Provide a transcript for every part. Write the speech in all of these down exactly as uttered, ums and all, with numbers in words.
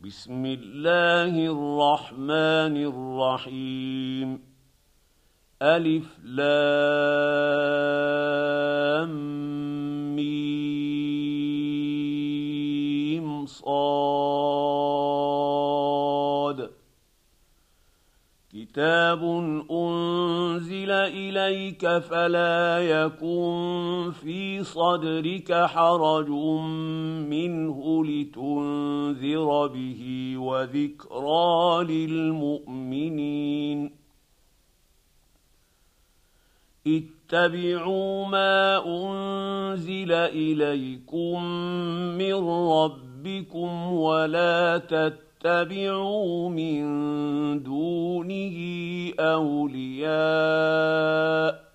بسم الله الرحمن الرحيم ألف لام ميم صاد كتاب أنزل إليك فلا يكن في صدرك حرج منه لتنذر به وذكرى للمؤمنين اتبعوا ما أنزل إليكم من ربكم ولا تتبعوا من دونه أولياء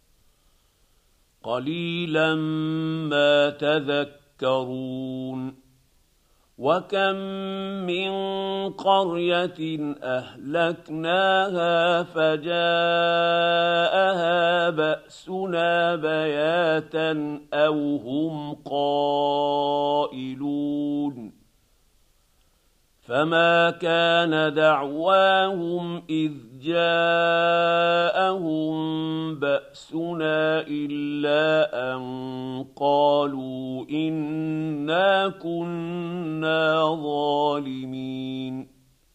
قليلا ما تذكرون وكم من قرية أهلكناها فجاءها بأسنا بياتا أو هم قائلون فما كان دعواهم إذ جاءهم بأسنا إلا أن قالوا إنا كنا ظالمين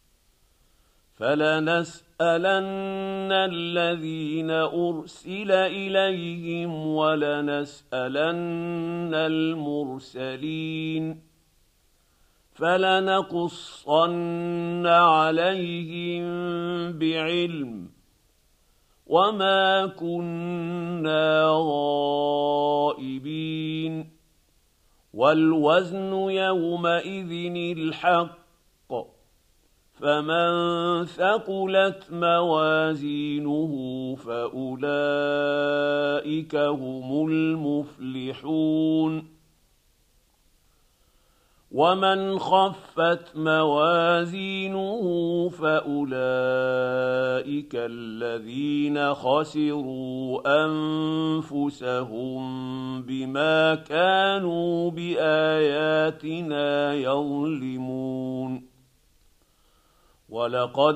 فلنسألن الذين أرسل إليهم ولنسألن المرسلين فلنقصن عليهم بعلم وما كنا غائبين والوزن يومئذ الحق فمن ثقلت موازينه فأولئك هم المفلحون ومن خفت موازينه فأولئك الذين خسروا أنفسهم بما كانوا بآياتنا يظلمون ولقد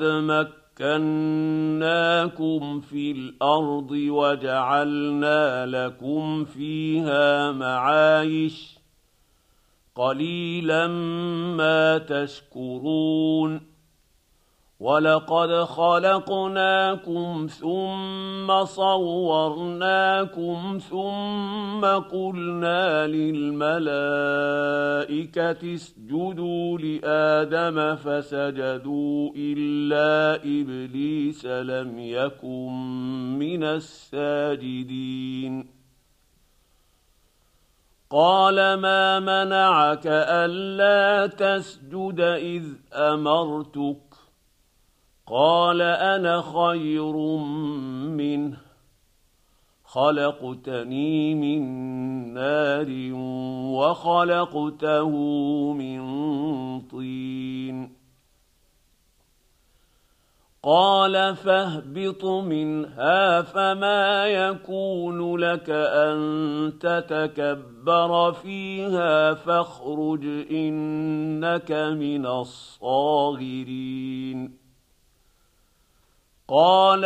مكناكم في الأرض وجعلنا لكم فيها معايش قليلا ما تشكرون ولقد خلقناكم ثم صورناكم ثم قلنا للملائكة اسجدوا لآدم فسجدوا إلا إبليس لم يكن من الساجدين قال ما منعك ألا تسجد إذ أمرتك قال أنا خير منه خلقتني من نار وخلقته من طين قال فاهبط منها فما يكون لك أن تتكبر فيها فاخرج إنك من الصاغرين قال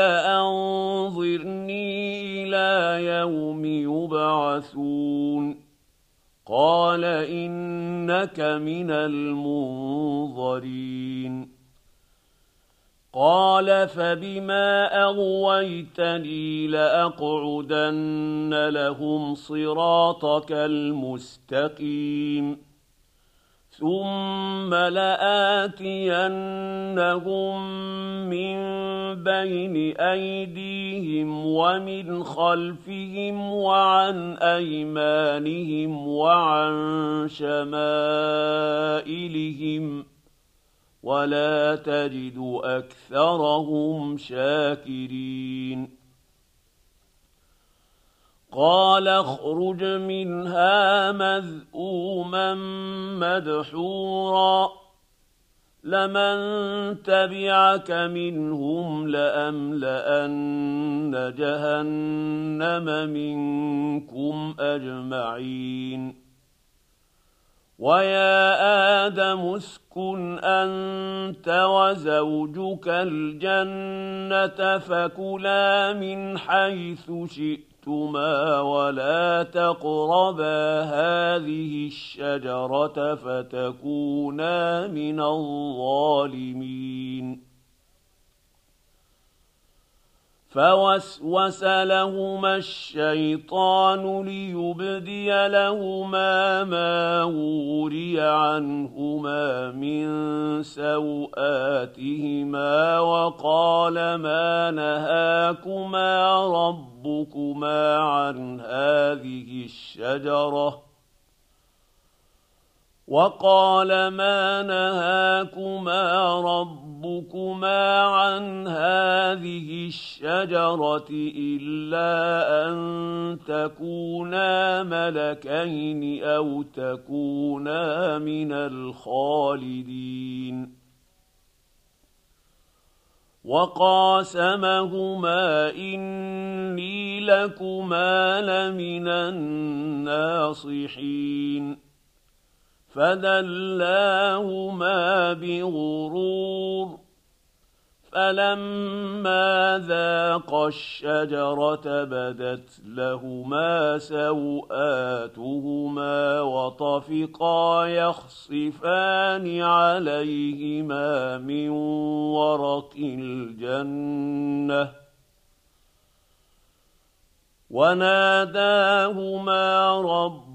أنظرني إلى يوم يبعثون قال إنك من المنظرين قال فبما أغويتني لأقعدن لهم صراطك المستقيم ثم لآتينهم من بين أيديهم ومن خلفهم وعن أيمانهم وعن شمائلهم ولا تجد أكثرهم شاكرين قال اخرج منها مذءوما مدحورا لمن تبعك منهم لأملأن جهنم منكم أجمعين ويا آدم اسكن أنت وزوجك الجنة فكلا من حيث شئتما ولا تقربا هذه الشجرة فتكونا من الظالمين. فوسوس لهما الشيطان ليبدي لهما ما وري عنهما من سوآتهما وقال ما نهاكما ربكما عن هذه الشجرة وقال ما نهاكما ربكما عن هذه الشجرة إلا أن تكونا ملكين أو تكونا من الخالدين. وقاسمهما إني لكما لمن الناصحين. فدلاهما بغرور فلما ذاقا الشجرة بدت لهما سوآتهما وطفقا يخصفان عليهما من ورق الجنة وناداهما ربهما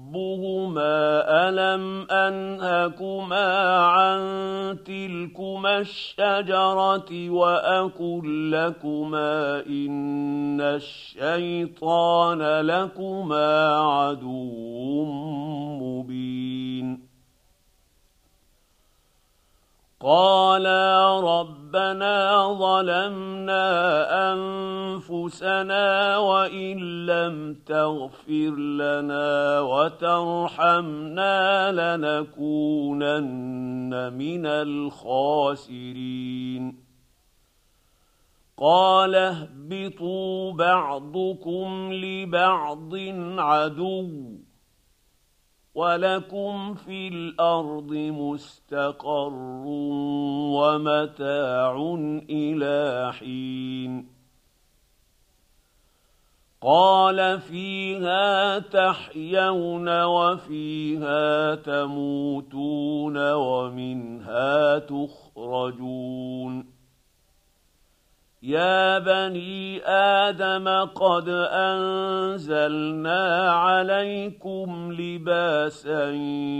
ألم أنهكما عن تلكما الشجرة وأقل لكما إن الشيطان لكما عدو مبين. قالا ربنا ظلمنا أنفسنا وإن لم تغفر لنا وترحمنا لنكونن من الخاسرين. قال اهبطوا بعضكم لبعض عدو ولكم في الأرض مستقر ومتاع إلى حين. قال فيها تحيون وفيها تموتون ومنها تخرجون. يا بني آدم قد أنزلنا عليكم لباسا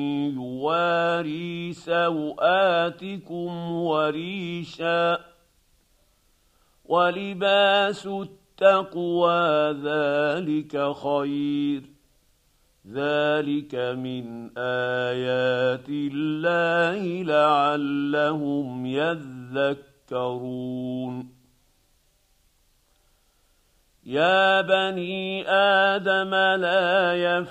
يواري سوآتكم وريشا ولباس التقوى ذلك خير ذلك من آيات الله لعلهم يذكرون. يا بني آدم لا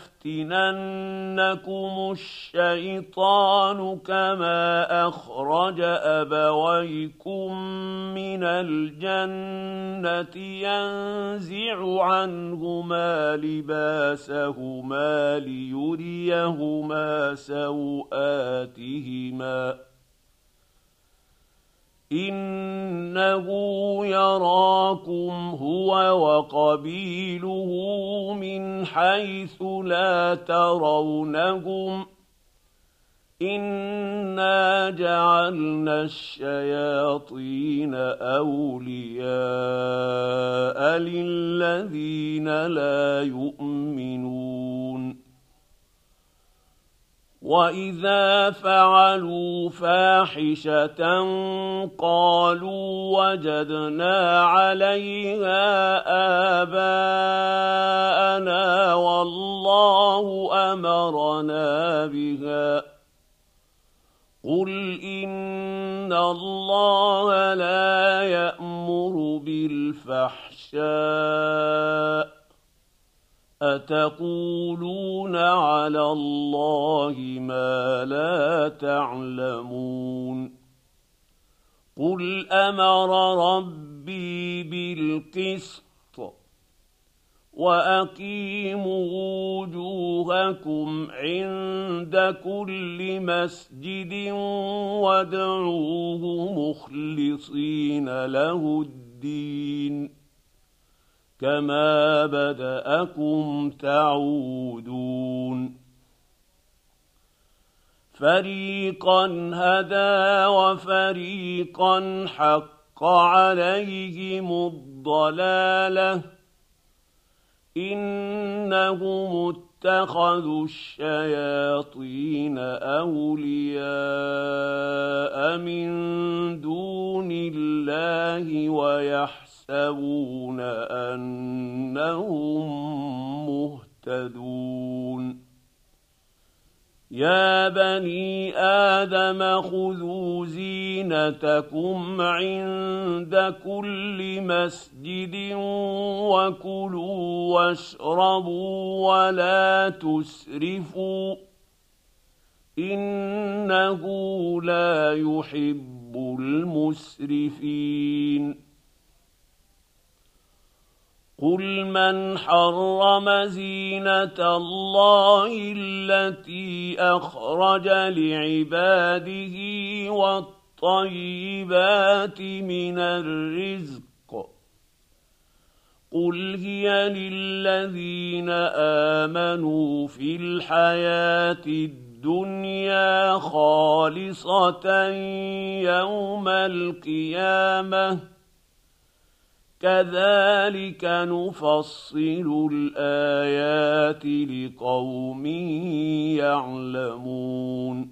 يفتننكم الشيطان كما أخرج أبويكم من الجنة ينزع عنهما لباسهما ليريهما سوآتهما إنه يراكم هو وقبيله من حيث لا ترونهم إنا جعلنا الشياطين أولياء للذين لا يؤمنون. وإذا فعلوا فاحشة قالوا وجدنا عليها آباءنا والله أمرنا بها قل إن الله لا يأمر بالفحشاء أتقولون على الله ما لا تعلمون. قل أمر ربي بالقسط وأقيموا وجوهكم عند كل مسجد وادعوه مخلصين له الدين كما بدأكم تعودون فريقا هدى وفريقا حق عليهم الضلالة إنهم اتخذوا الشياطين أولياء من دون الله ويحسبون أنهم مهتدون يا بني آدم خذوا زينتكم عند كل مسجد وكلوا واشربوا ولا تسرفوا إنه لا يحب المسرفين قل من حرم زينة الله التي أخرج لعباده والطيبات من الرزق قل هي للذين آمنوا في الحياة الدنيا خالصة يوم القيامة كذلك نفصل الآيات لقوم يعلمون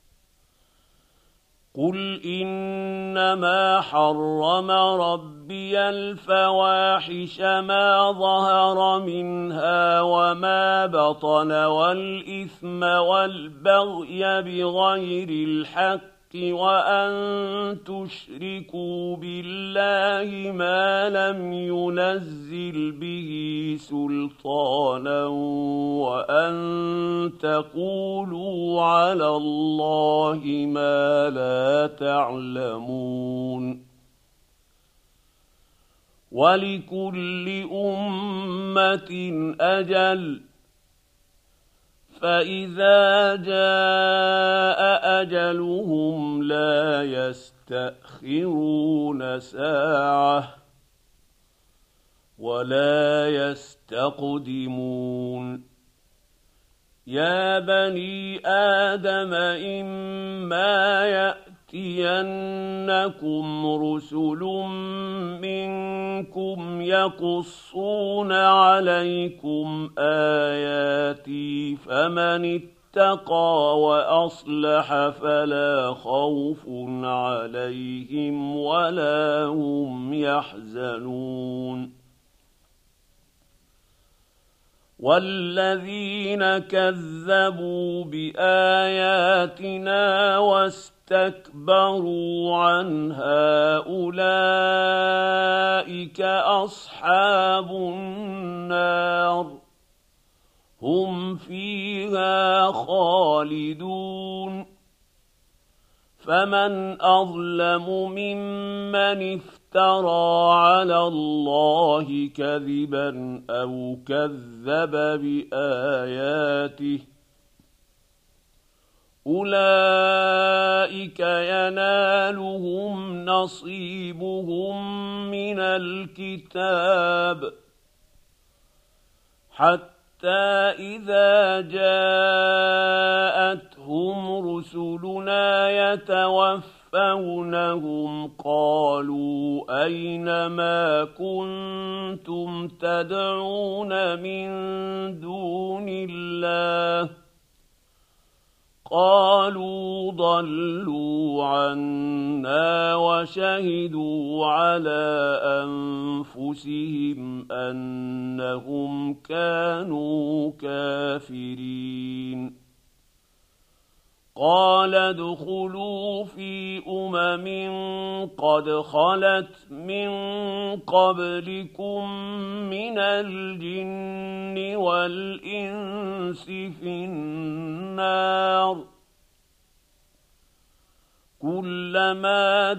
قل إنما حرم ربي الفواحش ما ظهر منها وما بطن والإثم والبغي بغير الحق وأن تشركوا بالله ما لم ينزل به سلطانا وأن تقولوا على الله ما لا تعلمون ولكل أمة أجل فإذا جاء أجلهم لا يستأخرون ساعة ولا يستقدمون يا بني آدم إما يأتينكم رسل منكم يقصون عليكم آياتي فمن اتقى وأصلح فلا خوف عليهم ولا هم يحزنون والذين كذبوا بآياتنا واستكبروا عنها أولئك أصحاب النار هم فيها خالدون فمن أظلم ممن افترى على الله كذبا أو كذب بآياته أولئك ينالهم نصيبهم من الكتاب حتى إذا جاءتهم رسلنا يتوفونهم قالوا أين ما كنتم تدعون من دون الله قالوا ضلوا عنا وشهدوا على أنفسهم أنهم كانوا كافرين قال ادخلوا في أمم قد خلت من قبلكم من الجن والإنس في النار كلما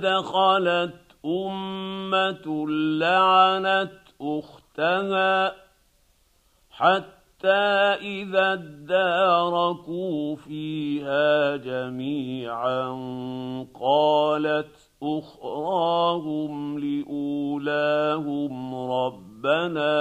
دخلت أمة لعنت أختها حتى إذا اداركوا فيها جميعا قالت أخراهم لأولاهم ربنا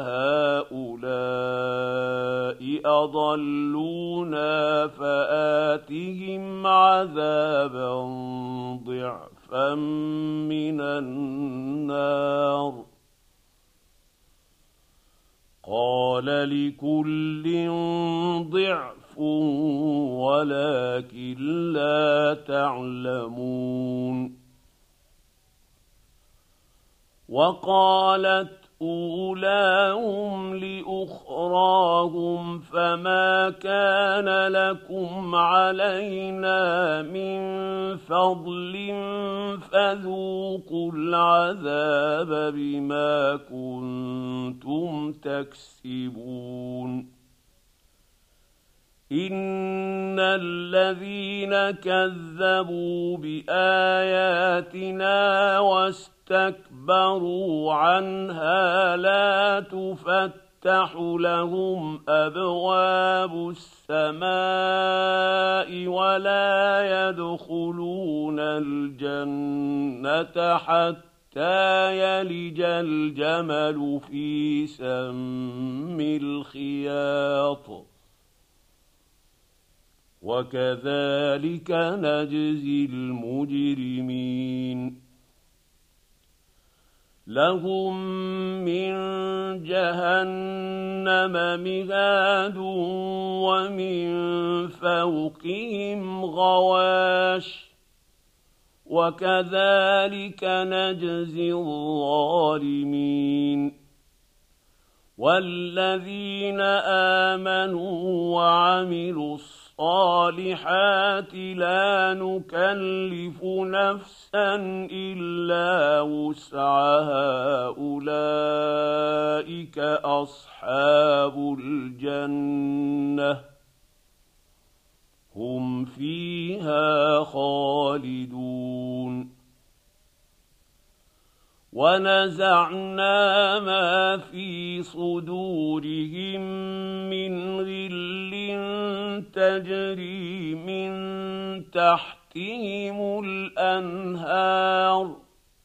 هؤلاء أضلونا فآتهم عذابا ضعفا من النار قال لكل ضعف ولكن لا تعلمون وقالت أولاهم لأخراهم فما كان لكم علينا من فضل فذوقوا العذاب بما كنتم تكسبون إن الذين كذبوا بآياتنا واستكبروا عنها لا تفتح لهم أبواب السماء ولا يدخلون الجنة حتى يلج الجمل في سم الخياط وكذلك نجزي المجرمين لهم من جهنم مهاد ومن فوقهم غواش وكذلك نجزي الظالمين والذين آمنوا وعملوا الصالحات لا نكلف نفسا إلا وسعها أولئك أصحاب الجنة هم فيها خالدون ونزعنا ما في صدورهم من غل تجري من تحتهم الأنهار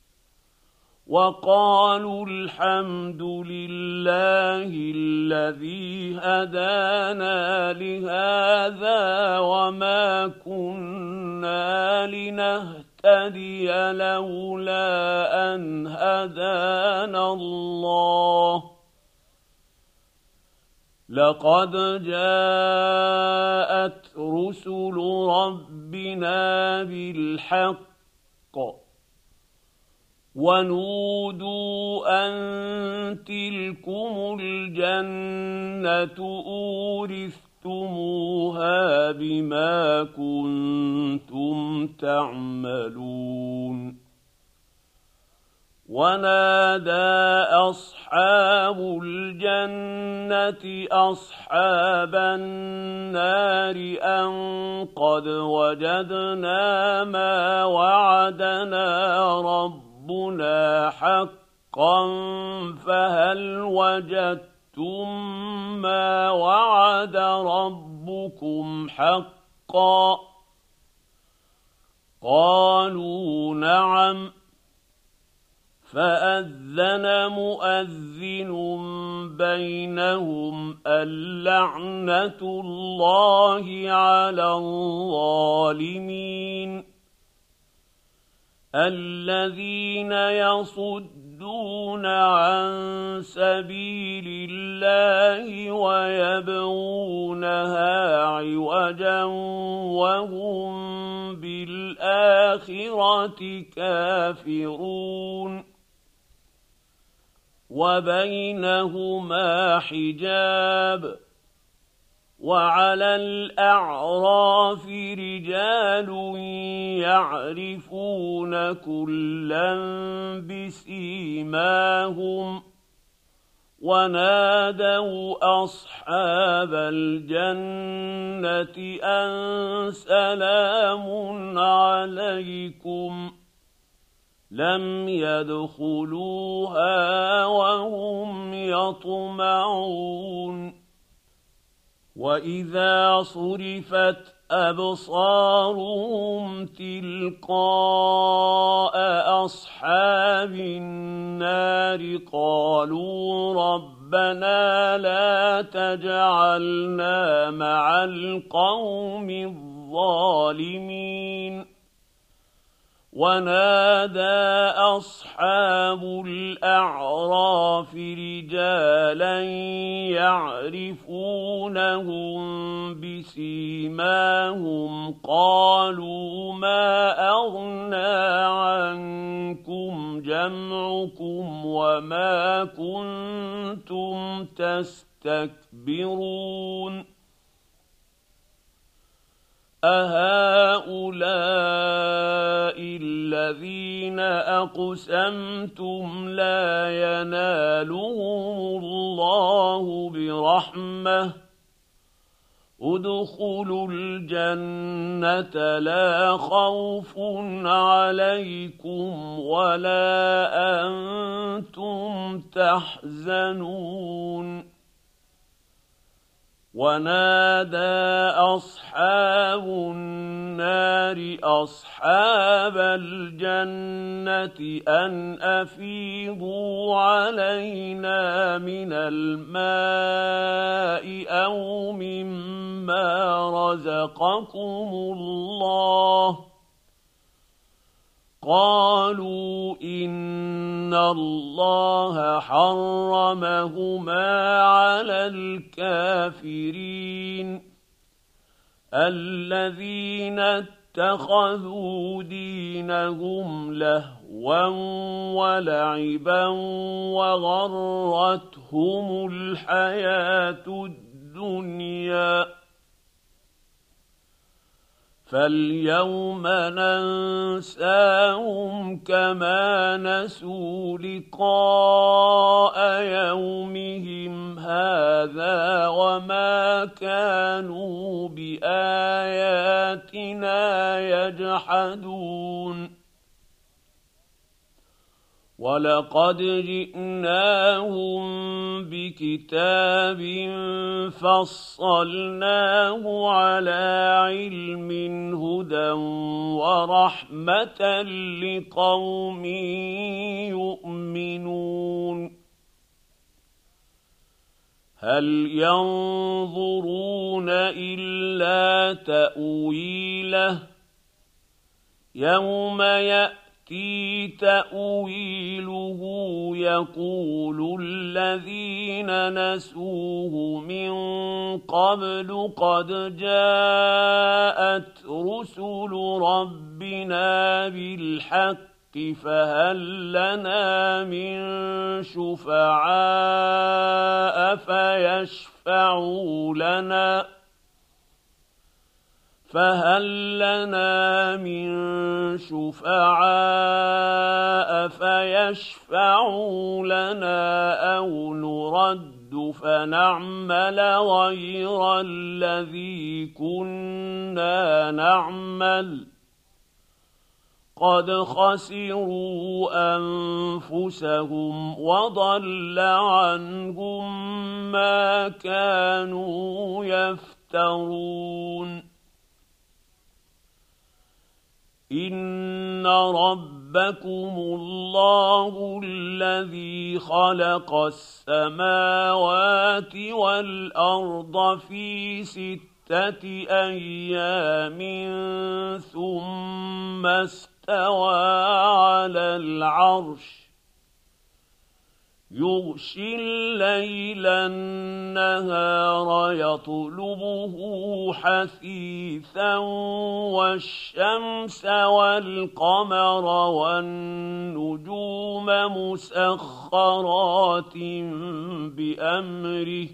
وقالوا الحمد لله الذي هدانا لهذا وما كنا لنهتدي لولا أن هدانا الله لقد جاءت رسل ربنا بالحق ونودوا أن تلكم الجنة أورثتموها بما كنتم تعملون ونادى أصحاب الجنة أصحاب النار أن قد وجدنا ما وعدنا ربنا ربنا حقا فهل وجدتم ما وعد ربكم حقا قالوا نعم فأذن مؤذن بينهم اللعنة الله على الظالمين الذين يصدون عن سبيل الله ويبغونها عوجا وهم بالآخرة كافرون وبينهما حجاب وعلى الأعراف رجال يعرفون كلا بسيماهم ونادوا أصحاب الجنة أن سلام عليكم لم يدخلوها وهم يطمعون وإذا صرفت أبصارهم تلقاء أصحاب النار قالوا ربنا لا تجعلنا مع القوم الظالمين ونادى أصحاب الأعراف رجالا يعرفونهم بسيماهم قالوا ما أغنى عنكم جمعكم وما كنتم تستكبرون أهؤلاء الذين أقسمتم لا ينالهم الله برحمة ادخلوا الجنة لا خوف عليكم ولا أنتم تحزنون ونادى أصحاب النار أصحاب الجنة أن أفيضوا علينا من الماء أو مما رزقكم الله قالوا إن الله حرمهما على الكافرين الذين اتخذوا دينهم لهوا ولعبا وغرتهم الحياة الدنيا فاليوم ننساهم كما نسوا لقاء يومهم هذا وما كانوا بآياتنا يجحدون ولقد جئناهم بكتاب فصلناه على علم هدى ورحمة لقوم يؤمنون هل ينظرون إلا تأويله يوم يأتي يأتي تأويله يقول الذين نسوه من قبل قد جاءت رسل ربنا بالحق فهل لنا من شفعاء فيشفعوا لنا فهل لنا من شفعاء فيشفعوا لنا أو نرد فنعمل غير الذي كنا نعمل قد خسروا أنفسهم وضل عنهم ما كانوا يفترون إن ربكم الله الذي خلق السماوات والأرض في ستة أيام ثم استوى على العرش يغشي الليل النهار يطلبه حثيثا والشمس والقمر والنجوم مسخرات بأمره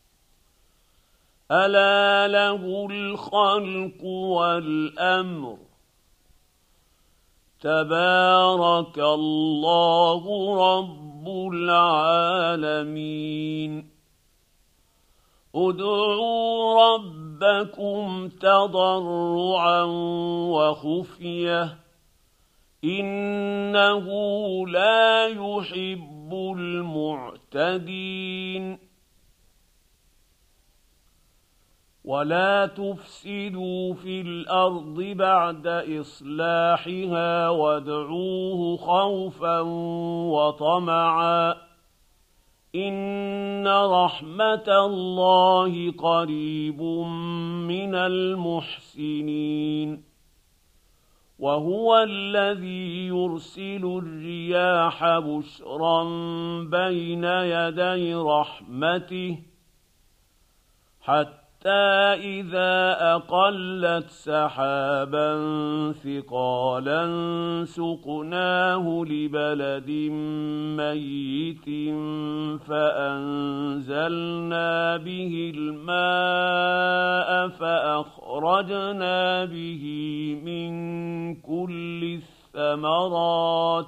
ألا له الخلق والأمر تبارك الله رب العالمين ادعوا ربكم تضرعا وخفية إنه لا يحب المعتدين ولا تفسدوا في الأرض بعد إصلاحها وادعوه خوفا وطمعا إن رحمة الله قريب من المحسنين وهو الذي يرسل الرياح بشرا بين يدي رحمته حتى إذا أقلت سحابا ثقالا سقناه لبلد ميت فأنزلنا به الماء فأخرجنا به من كل الثمرات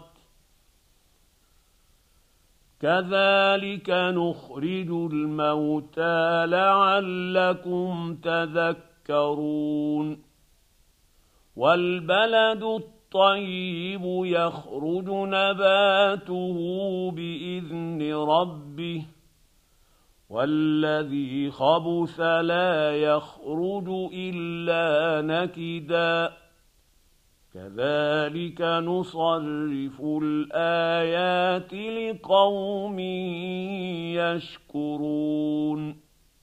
كذلك نخرج الموتى لعلكم تذكرون والبلد الطيب يخرج نباته بإذن ربه والذي خبث لا يخرج إلا نكدا كذلك نصرف الآيات لقوم يشكرون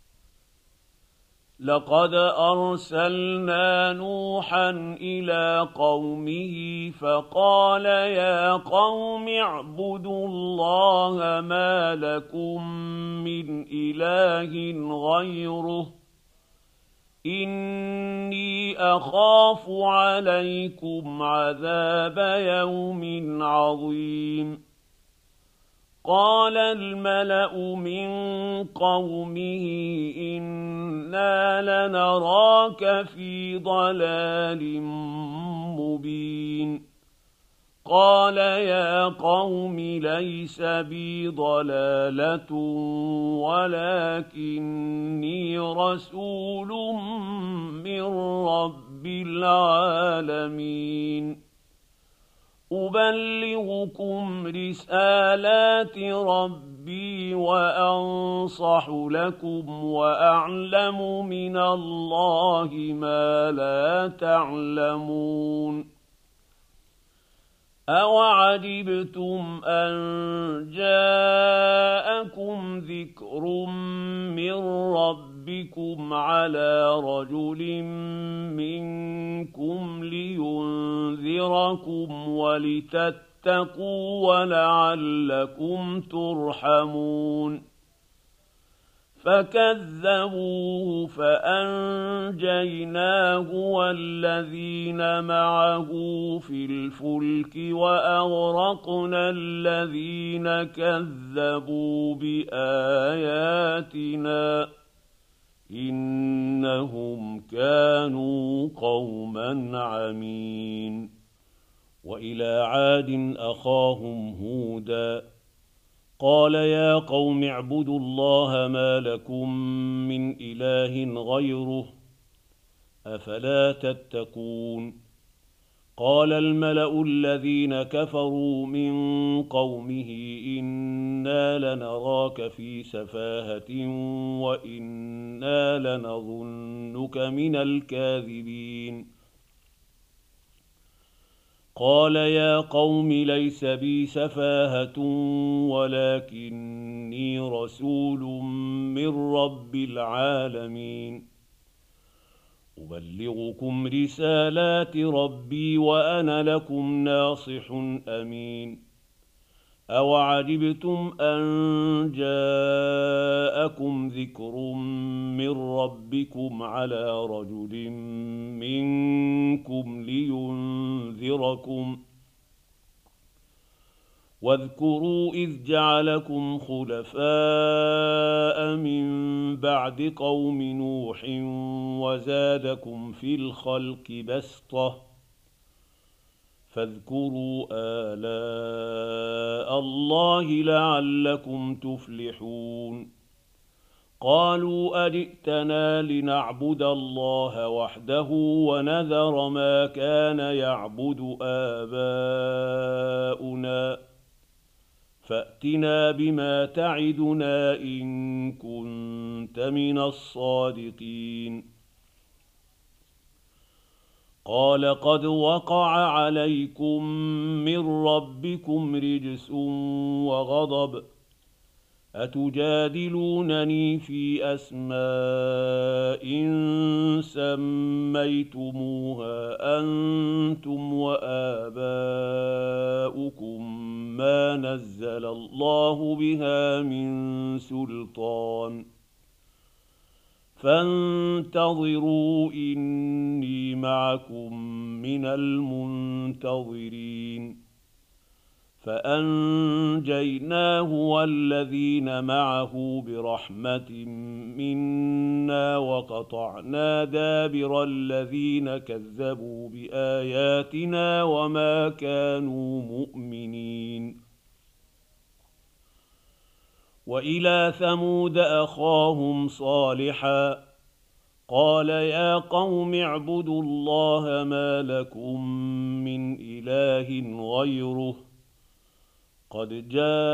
لقد أرسلنا نوحا إلى قومه فقال يا قوم اعبدوا الله ما لكم من إله غيره إني أخاف عليكم عذاب يوم عظيم قال الملأ من قومه إنا لنراك في ضلال مبين قال يا قوم ليس بي ضلالة ولكني رسول من رب العالمين أبلغكم رسالات ربي وأنصح لكم وأعلم من الله ما لا تعلمون أَوَعَجِبْتُمْ أَنْ جَاءَكُمْ ذِكْرٌ مِّن رَّبِّكُمْ عَلَىٰ رَجُلٍ مِّنكُمْ لِيُنذِرَكُمْ وَلِتَتَّقُوا وَلَعَلَّكُمْ تُرْحَمُونَ فكذبوه فأنجيناه والذين معه في الفلك وأغرقنا الذين كذبوا بآياتنا إنهم كانوا قوما عمين وإلى عاد أخاهم هودا قال يا قوم اعبدوا الله ما لكم من إله غيره أفلا تتقون قال الملأ الذين كفروا من قومه إنا لنراك في سفاهة وإنا لنظنك من الكاذبين قال يا قوم ليس بي سفاهة ولكني رسول من رب العالمين أبلغكم رسالات ربي وأنا لكم ناصح أمين أوعجبتم أن جاءكم ذكر من ربكم على رجل منكم لينذركم واذكروا إذ جعلكم خلفاء من بعد قوم نوح وزادكم في الخلق بسطة فاذكروا آلاء الله لعلكم تفلحون قالوا أجئتنا لنعبد الله وحده ونذر ما كان يعبد آباؤنا فأتنا بما تعدنا إن كنت من الصادقين. قال قد وقع عليكم من ربكم رجس وغضب، أتجادلونني في أسماء سميتموها أنتم وآباؤكم ما نزل الله بها من سلطان، فانتظروا إني معكم من المنتظرين. فأنجيناه والذين معه برحمة منا وقطعنا دابر الذين كذبوا بآياتنا وما كانوا مؤمنين. وإلى ثمود أخاهم صالحا قال يا قوم اعبدوا الله ما لكم من إله غيره قد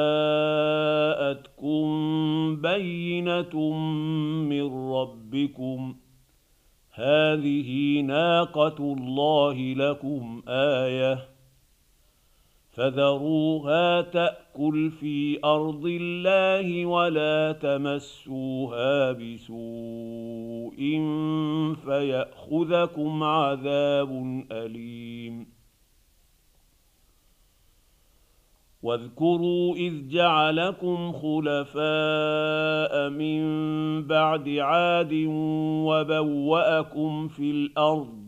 جاءتكم بينة من ربكم، هذه ناقة الله لكم آية فذروها تأكل في أرض الله ولا تمسوها بسوء فيأخذكم عذاب أليم. واذكروا إذ جعلكم خلفاء من بعد عاد وبوأكم في الأرض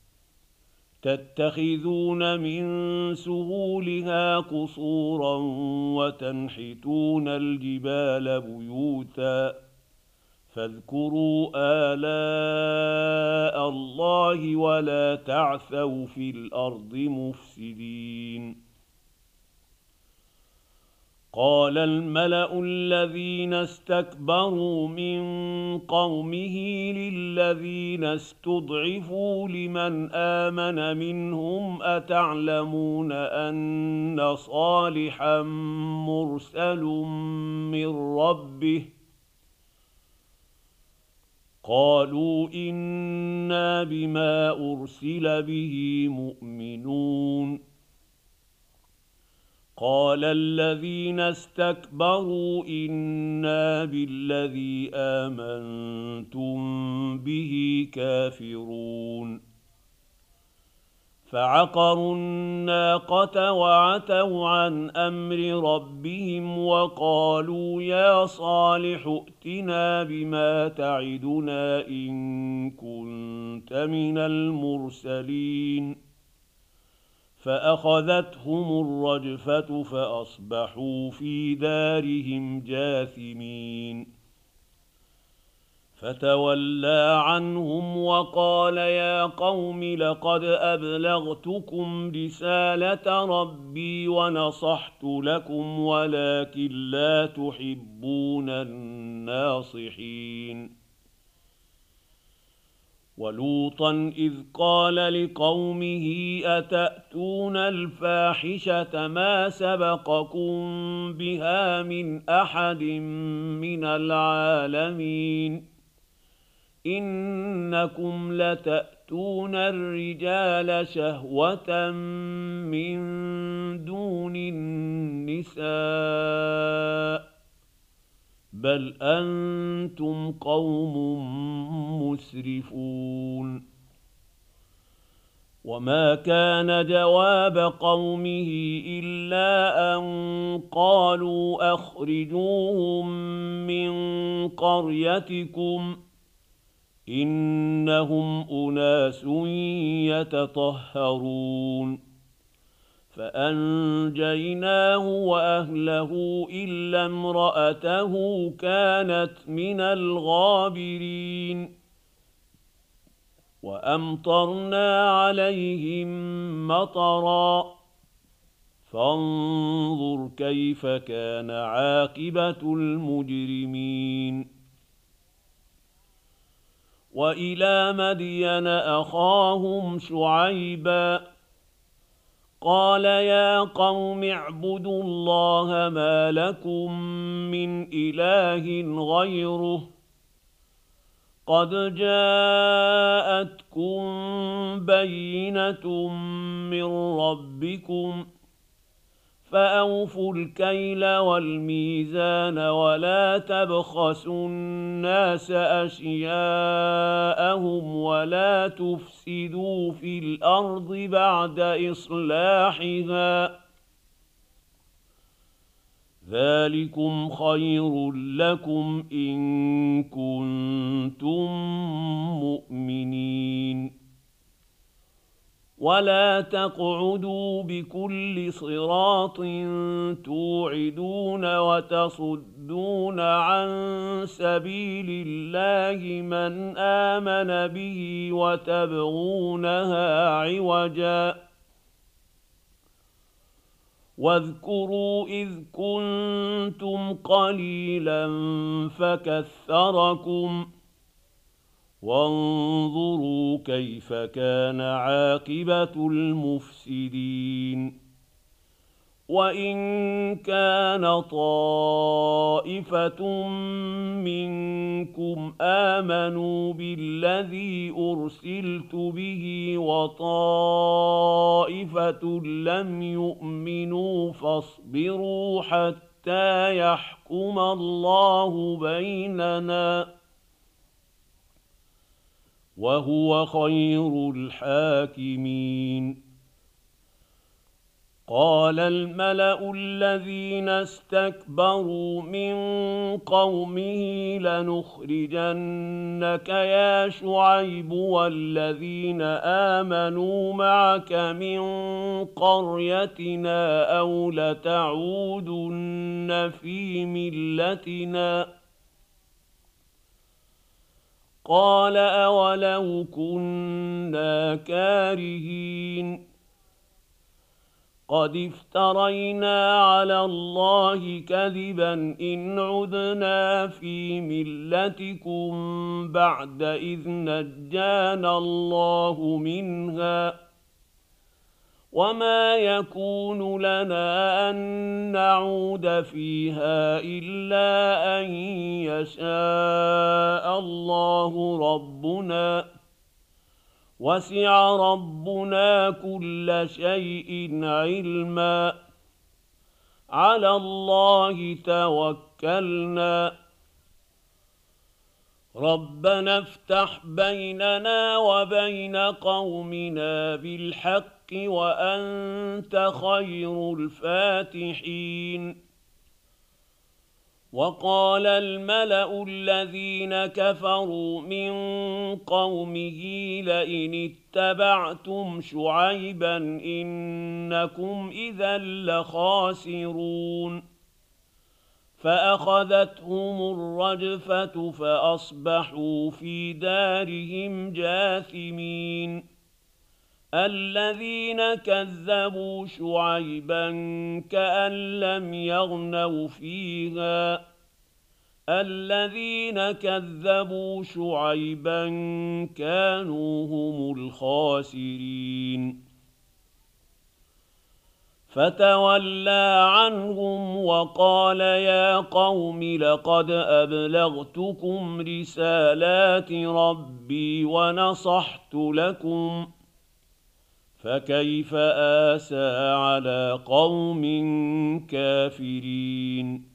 تتخذون من سهولها قصورا وتنحتون الجبال بيوتا فاذكروا آلاء الله ولا تعثوا في الأرض مفسدين. قال الملأ الذين استكبروا من قومه للذين استضعفوا لمن آمن منهم أتعلمون أن صالحا مرسل من ربه قالوا إنا بما أرسل به مؤمنون. قال الذين استكبروا إنا بالذي آمنتم به كافرون. فعقروا الناقة وعتوا عن أمر ربهم وقالوا يا صالح ائتنا بما تعدنا إن كنت من المرسلين. فأخذتهم الرجفة فأصبحوا في دارهم جاثمين. فتولى عنهم وقال يا قوم لقد أبلغتكم رسالة ربي ونصحت لكم ولكن لا تحبون الناصحين. ولوطا إذ قال لقومه أتأتون الفاحشة ما سبقكم بها من أحد من العالمين إنكم لتأتون الرجال شهوة من دون النساء بل أنتم قوم مسرفون. وما كان جواب قومه إلا أن قالوا أخرجوهم من قريتكم إنهم أناس يتطهرون. فأنجيناه وأهله إلا امرأته كانت من الغابرين. وأمطرنا عليهم مطرا فانظر كيف كان عاقبة المجرمين. وإلى مدين أخاهم شعيبا قال يا قوم اعبدوا الله ما لكم من إله غيره قد جاءتكم بينة من ربكم فأوفوا الكيل والميزان ولا تبخسوا الناس أشياءهم ولا تفسدوا في الأرض بعد إصلاحها ذلكم خير لكم إن كنتم مؤمنين ولا تقعدوا بكل صراط توعدون وتصدون عن سبيل الله من آمن به وتبغونها عوجا واذكروا إذ كنتم قليلا فكثركم وانظروا كيف كان عاقبة المفسدين وإن كان طائفة منكم آمنوا بالذي أرسلت به وطائفة لم يؤمنوا فاصبروا حتى يحكم الله بيننا وهو خير الحاكمين قال الملأ الذين استكبروا من قومه لنخرجنك يا شعيب والذين آمنوا معك من قريتنا أو لتعودن في ملتنا قال أولو كنا كارهين قد افترينا على الله كذبا إن عدنا في ملتكم بعد إذ نجانا الله منها وما يكون لنا أن نعود فيها إلا أن يشاء الله ربنا وسع ربنا كل شيء علما على الله توكلنا ربنا افتح بيننا وبين قومنا بالحق وأنت خير الفاتحين وقال الملأ الذين كفروا من قومه لئن اتبعتم شعيبا إنكم إذا لخاسرون فأخذتهم الرجفة فأصبحوا في دارهم جاثمين الذين كذبوا شعيبا كأن لم يغنوا فيها الذين كذبوا شعيبا كانوا هم الخاسرين فتولى عنهم وقال يا قوم لقد أبلغتكم رسالات ربي ونصحت لكم فكيف آسى على قوم كافرين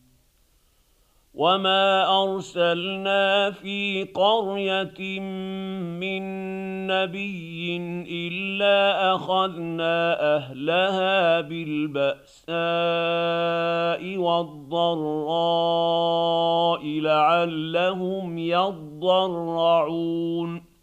وما أرسلنا في قرية من نبي إلا أخذنا أهلها بالبأساء والضراء لعلهم يضرعون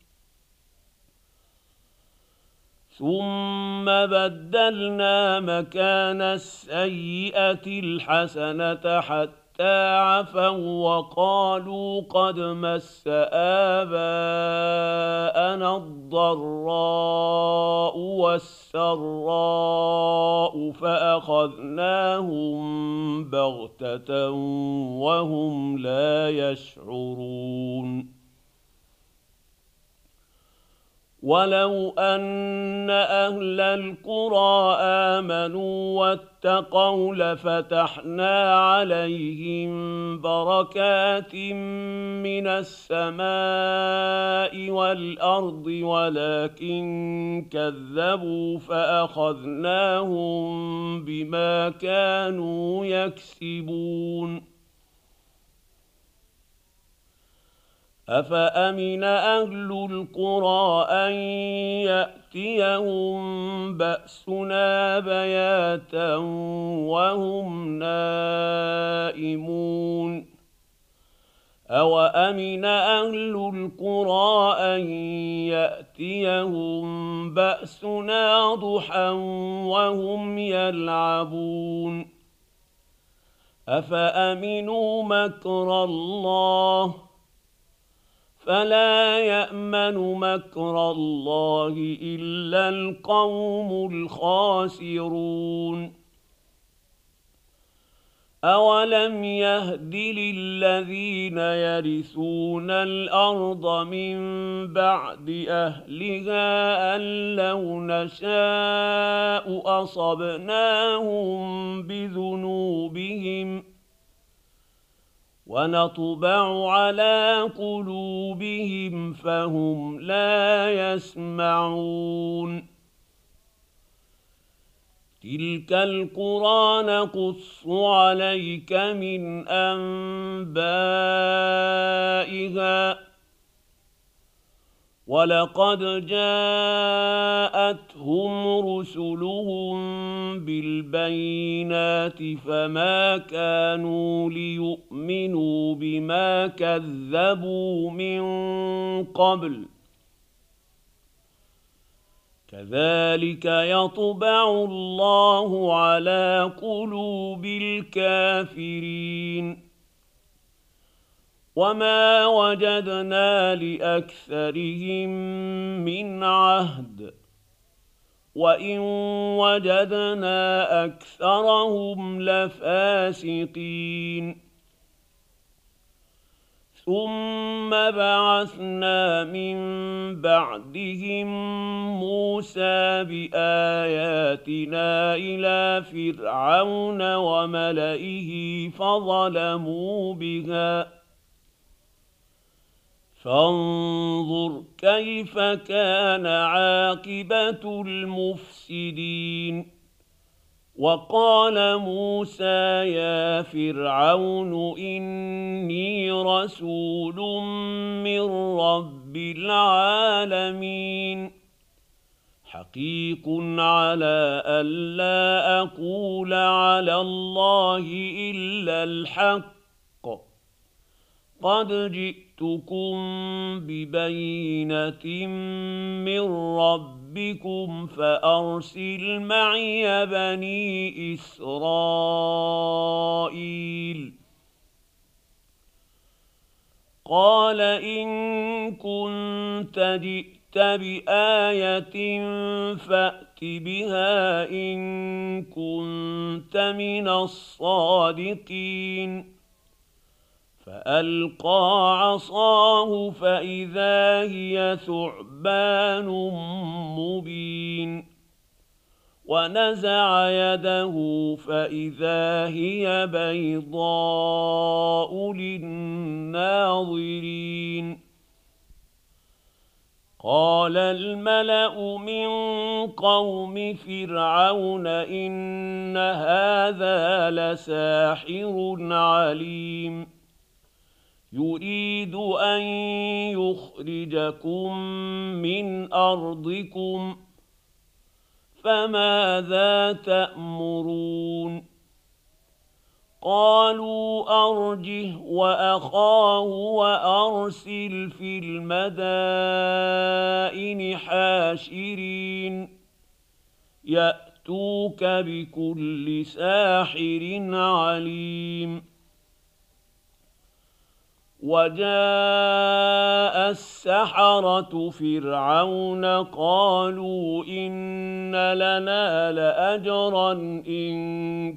ثم بدلنا مكان السيئة الحسنة حتى عفوا وقالوا قد مس آباءنا الضراء والسراء فأخذناهم بغتة وهم لا يشعرون ولو أن أهل القرى آمنوا واتقوا لفتحنا عليهم بركات من السماء والأرض ولكن كذبوا فأخذناهم بما كانوا يكسبون. أفأمن أهل القرى أن يأتيهم بأسنا بياتا وهم نائمون. أوأمن أهل القرى أن يأتيهم بأسنا ضحى وهم يلعبون. أفأمنوا مكر الله فلا يأمن مكر الله إلا القوم الخاسرون. أولم يهد للذين يرثون الأرض من بعد أهلها أن لو نشاء أصبناهم بذنوبهم ونطبع على قلوبهم فهم لا يسمعون. تلك القرى نقص عليك من أنبائها ولقد جاءتهم رسلهم بالبينات فما كانوا ليؤمنوا بما كذبوا من قبل كذلك يطبع الله على قلوب الكافرين. وما وجدنا لأكثرهم من عهد وإن وجدنا أكثرهم لفاسقين. ثم بعثنا من بعدهم موسى بآياتنا إلى فرعون وملئه فظلموا بها فانظر كيف كان عاقبة المفسدين. وقال موسى يا فرعون إني رسول من رب العالمين حقيق على ألا أقول على الله إلا الحق قد جئتكم ببينة من ربكم فأرسل معي بني إسرائيل. قال إن كنت جئت بآية فأت بها إن كنت من الصادقين. فألقى عصاه فإذا هي ثعبان مبين ونزع يده فإذا هي بيضاء للناظرين. قال الملأ من قوم فرعون إن هذا لساحر عليم يريد أن يخرجكم من أرضكم فماذا تأمرون. قالوا أرجه وأخاه وأرسل في المدائن حاشرين يأتوك بكل ساحر عليم. وجاء السحرة فرعون قالوا إن لنا لأجرا إن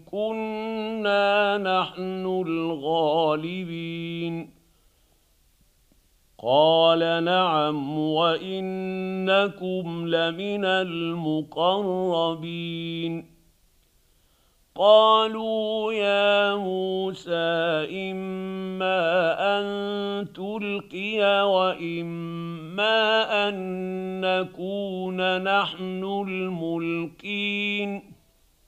كنا نحن الغالبين. قال نعم وإنكم لمن المقربين قالوا يا موسى إما أن تلقي وإما أن نكون نحن الملقين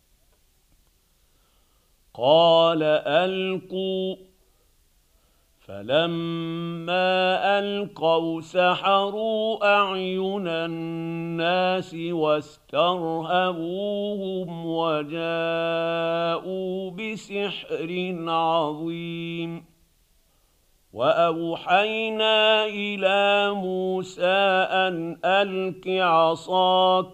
قال ألقوا فلما ألقوا سحروا أعين الناس واسترهبوهم وجاءوا بسحر عظيم وأوحينا إلى موسى أن ألق عصاك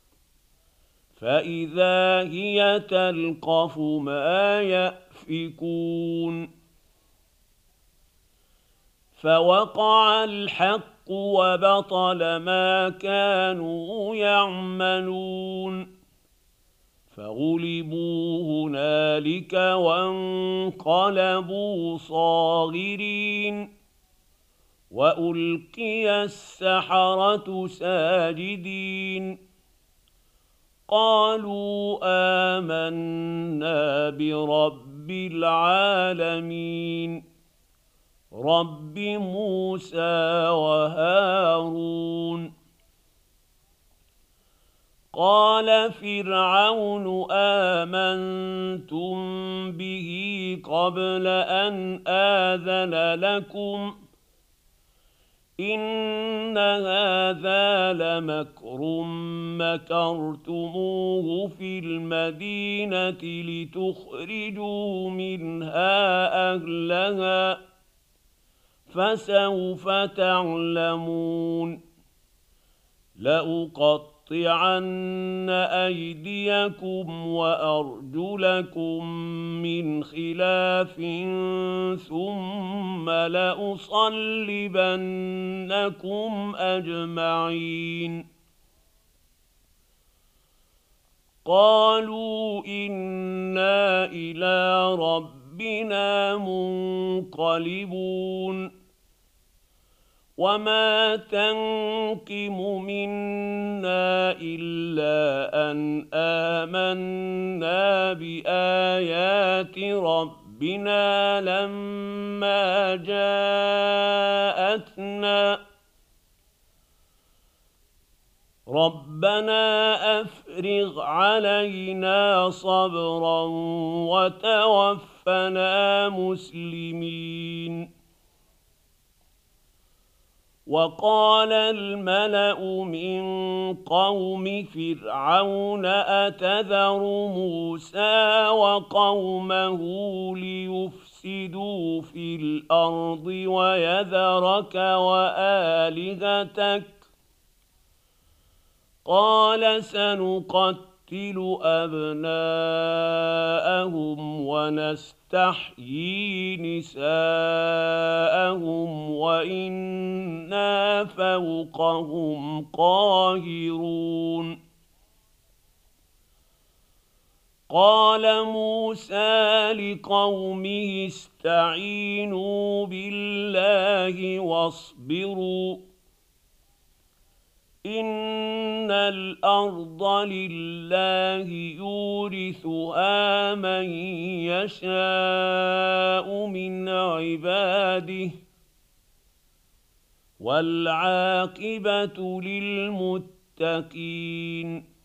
فإذا هي تلقف ما يأفكون فوقع الحق وبطل ما كانوا يعملون فغلبوا هنالك وانقلبوا صاغرين وألقي السحرة ساجدين قالوا آمنا برب العالمين رب موسى وهارون قال فرعون آمنتم به قبل أن آذن لكم إن هذا لمكر مكرتموه في المدينة لتخرجوا منها أهلها فسوف تعلمون لأقطعن أيديكم وأرجلكم من خلاف ثم لأصلبنكم أجمعين قالوا إنا إلى ربنا منقلبون وما تنقم منا إلا أن آمنا بآيات ربنا لما جاءتنا ربنا أفرغ علينا صبرا وتوفنا مسلمين وقال الملأ من قوم فرعون أتذر موسى وقومه ليفسدوا في الأرض ويذرك وآلهتك قال سنقتل أبناءهم ونستحيي نساءهم وإنا فوقهم قاهرون قال موسى لقومه استعينوا بالله واصبروا إن الأرض لله يورثها من يشاء من عباده والعاقبة للمتقين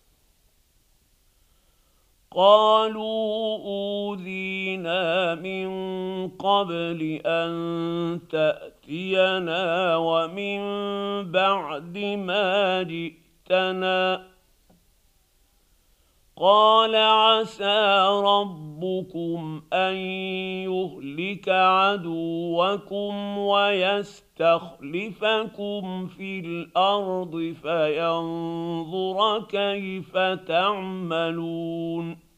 قالوا أوذينا من قبل أن تأتينا ومن بعد ما جئتنا قال عسى ربكم أن يهلك عدوكم ويستخلفكم في الأرض فينظر كيف تعملون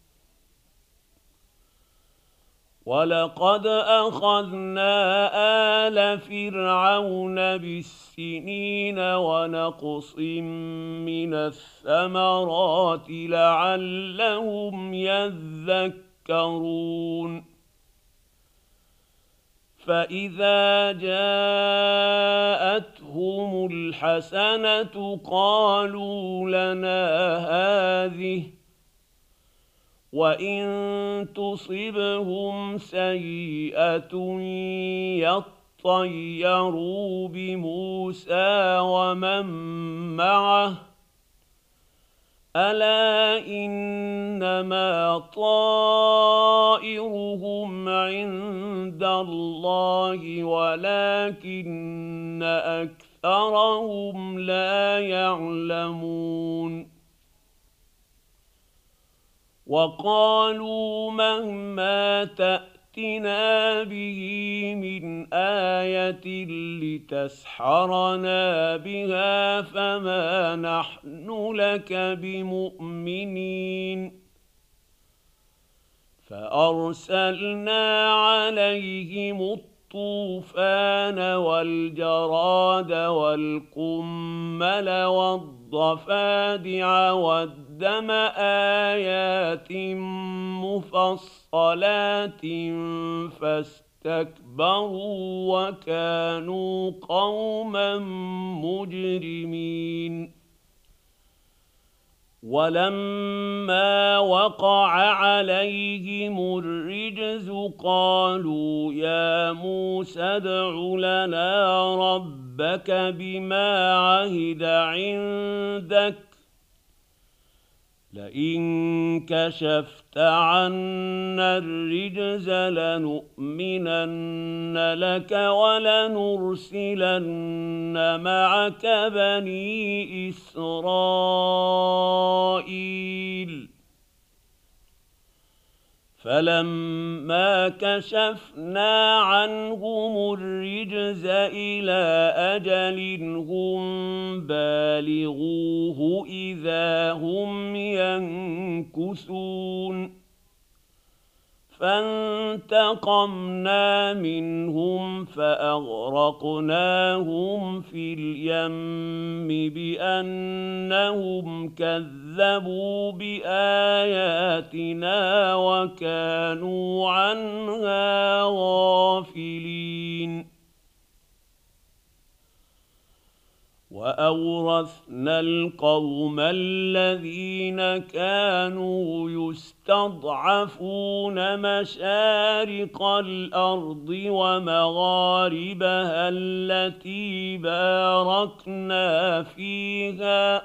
ولقد أخذنا آل فرعون بالسنين ونقص من الثمرات لعلهم يذكرون فإذا جاءتهم الحسنة قالوا لنا هذه وإن تصبهم سيئة يطيروا بموسى ومن معه ألا إنما طائرهم عند الله ولكن أكثرهم لا يعلمون وقالوا مهما تأتنا به من آية لتسحرنا بها فما نحن لك بمؤمنين فأرسلنا عليهم الطوفان والجراد والقمل والضفادع والدم آيات مفصلات فاستكبروا وكانوا قوما مجرمين ولما وقع عليهم الرجز قالوا يا موسى ادع لنا ربك بما عهد عندك لئن كشفت عنا الرجز لنؤمنن لك ولنرسلن معك بني إسرائيل فلما كشفنا عنهم الرجز إلى أجل هم بالغوه إذا هم ينكثون فانتقمنا منهم فأغرقناهم في اليم بأنهم كذبوا بآياتنا وكانوا عنها غافلين وأورثنا القوم الذين كانوا يستضعفون مشارق الأرض ومغاربها التي باركنا فيها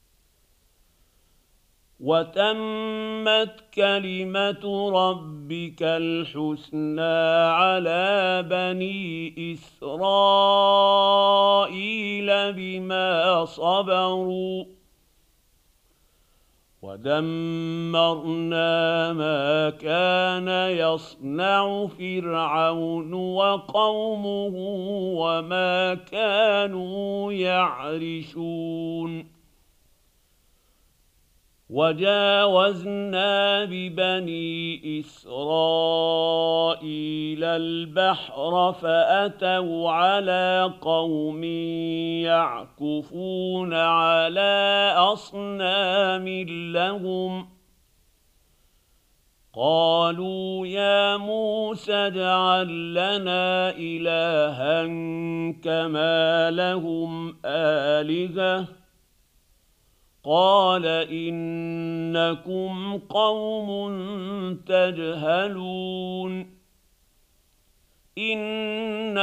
وتمت كلمة ربك الحسنى على بني إسرائيل بما صبروا ودمرنا ما كان يصنع فرعون وقومه وما كانوا يعرشون وجاوزنا ببني إسرائيل البحر فأتوا على قوم يعكفون على أصنام لهم قالوا يا موسى اجعل لنا إلها كما لهم آلهة قال إنكم قوم تجهلون إن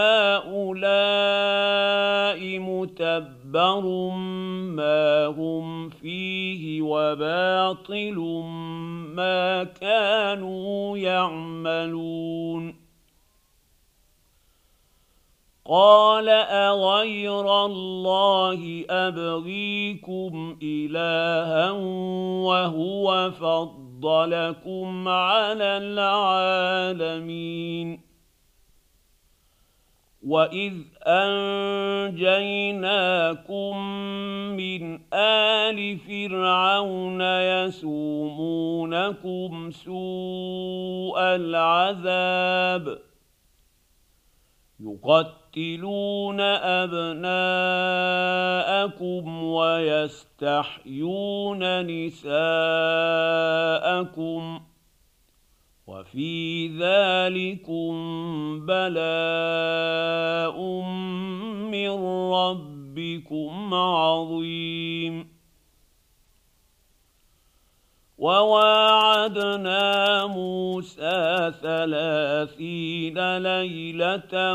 هؤلاء متبر ما هم فيه وباطل ما كانوا يعملون قال أغير الله أبغيكم إلها وهو فضلكم على العالمين وإذ أنجيناكم من آل فرعون يسومونكم سوء العذاب يقتلون أبناءكم ويستحيون نساءكم وفي ذلكم بلاء من ربكم عظيم. وواعدنا موسى ثلاثين ليلة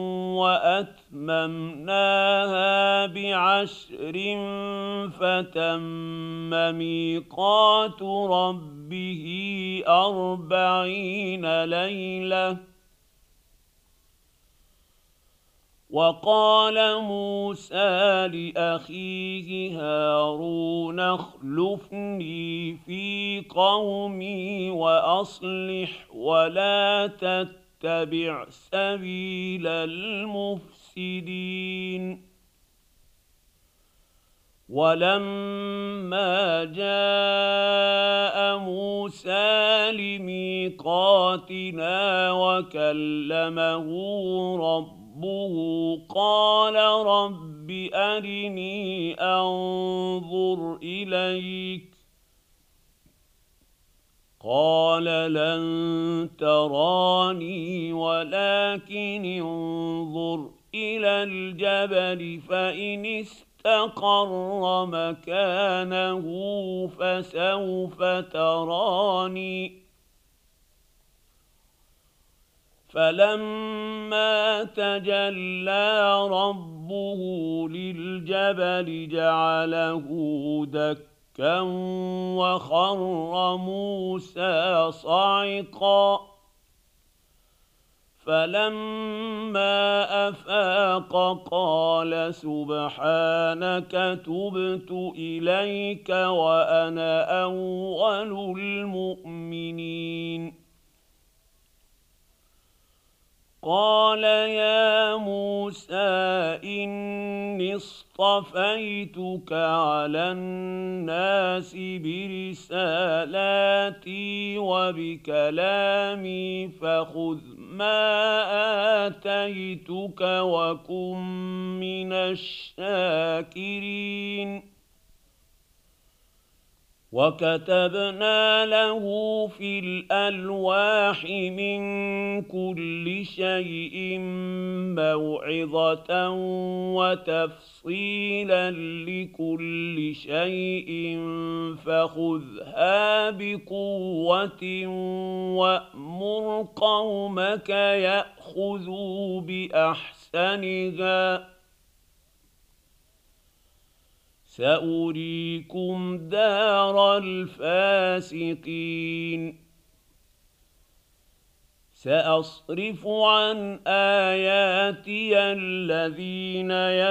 وأتممناها بعشر فتم ميقات ربه أربعين ليلة. وقال موسى لأخيه هارون اخلفني في قومي وأصلح ولا تتبع سبيل المفسدين. ولما جاء موسى لميقاتنا وكلمه ربه قال رب أرني أنظر إليك قال لن تراني ولكن انظر إلى الجبل فإن استقر مكانه فسوف تراني. فلما تجلى ربه للجبل جعله دكا وخر موسى صعقا. فلما أفاق قال سبحانك تبت إليك وأنا أول المؤمنين. قال يا موسى إني اصطفيتك على الناس برسالاتي وبكلامي فخذ ما آتيتك وكن من الشاكرين. وكتبنا له في الألواح من كل شيء موعظة وتفصيلا لكل شيء فخذها بقوة وأمر قومك يأخذوا بأحسنها سأريكم دار الفاسقين. سأصرف عن آياتي الذين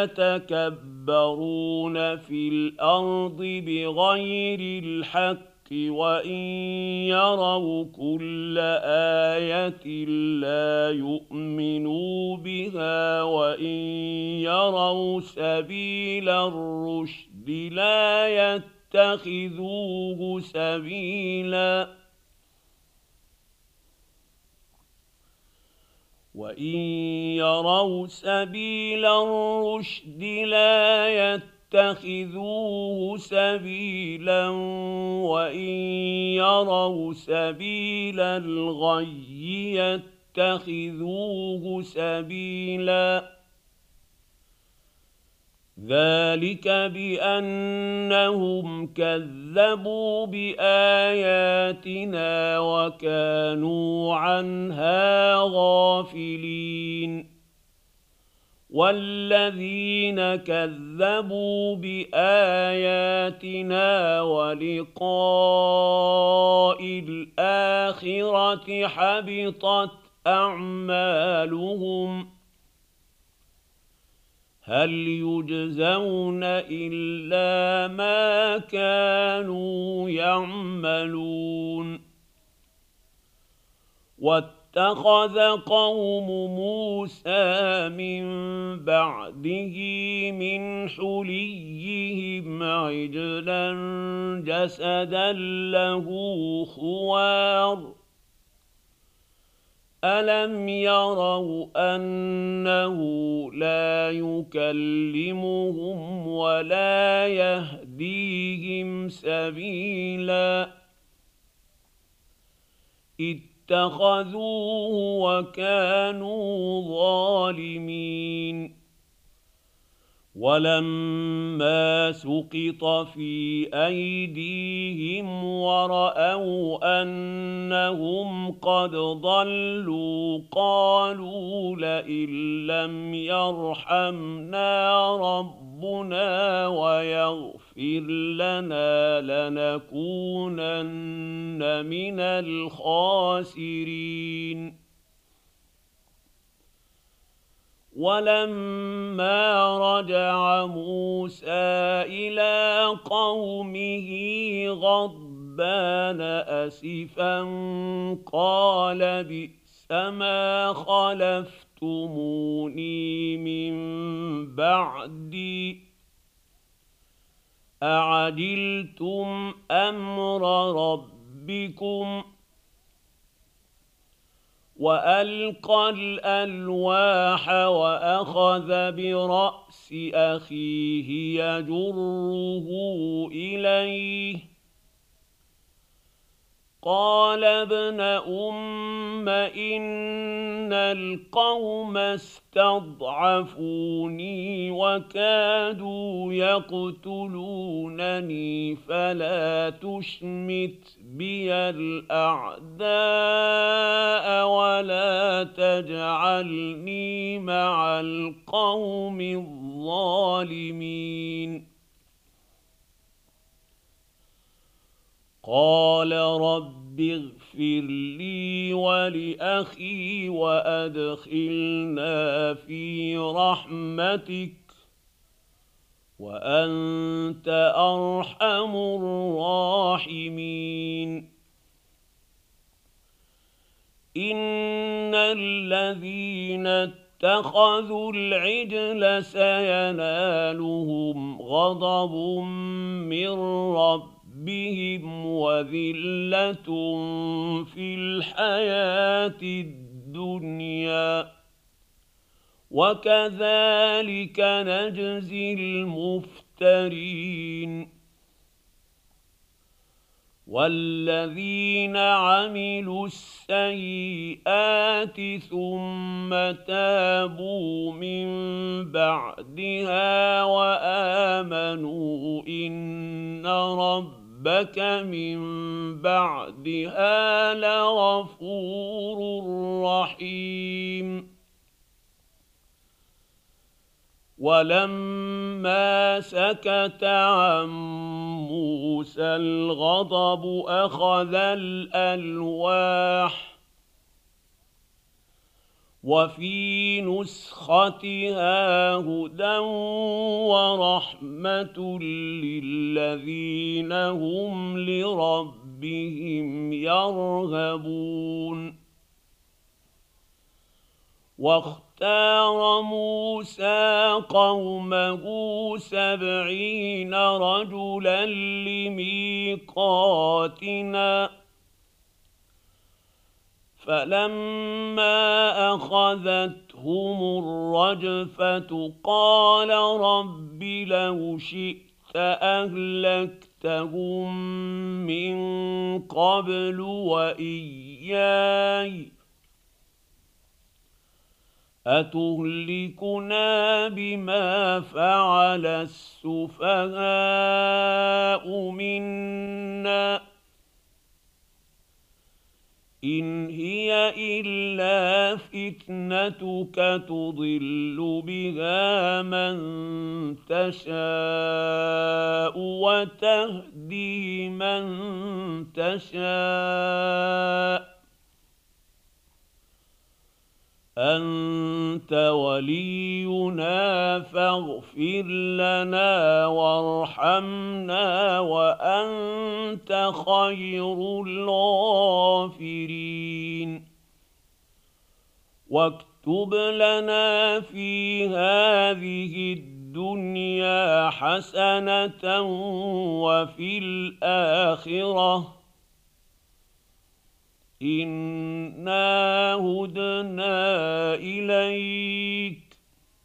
يتكبرون في الأرض بغير الحق وإن يروا كل آية لا يؤمنوا بها وإن يروا سبيل الرشد لا يتخذوه سبيلا وإن يروا سبيل الرشد لا يتخذوه سبيلا وإن يروا سبيل الغي يتخذوه سبيلا. ذلك بأنهم كذبوا بآياتنا وكانوا عنها غافلين. والذين كذبوا بآياتنا ولقاء الآخرة حبطت أعمالهم هل يجزون إلا ما كانوا يعملون. واتخذ قوم موسى من بعده من حليهم عجلا جسدا له خوار ألم يروا أنه لا يكلمهم ولا يهديهم سبيلا اتخذوه وكانوا ظالمين ولما سقط في أيديهم ورأوا أنهم قد ضلوا قالوا لئن لم يرحمنا ربنا ويغفر لنا لنكونن من الخاسرين ولما رجع موسى إلى قومه غضبان أسفا قال بئس ما خلفتموني من بعدي أعجلتم أمر ربكم وألقى الألواح وأخذ برأس أخيه يجره إليه قال ابن أم إن القوم استضعفوني وكادوا يقتلونني فلا تشمت بي الأعداء ولا تجعلني مع القوم الظالمين قال رب اغفر لي ولأخي وأدخلنا في رحمتك وأنت أرحم الراحمين إن الذين اتخذوا العجل سينالهم غضب من ربهم بهم وذلة في الحياة الدنيا وكذلك نجزي المفترين والذين عملوا السيئات ثم تابوا من بعدها وآمنوا إن رب ربك من بعدها لغفور رحيم ولما سكت عن موسى الغضب أخذ الألواح وفي نسختها هدى ورحمة للذين هم لربهم يرهبون واختار موسى قومه سبعين رجلا لميقاتنا فلما أخذتهم الرجفة قال رب لو شئت أهلكتهم من قبل وإياي أتهلكنا بما فعل السفهاء منا إن هي إلا فتنتك تضل بها من تشاء وتهدي من تشاء أنت ولينا فاغفر لنا وارحمنا وأنت خير الغافرين واكتب لنا في هذه الدنيا حسنة وفي الآخرة إنا هدنا إليك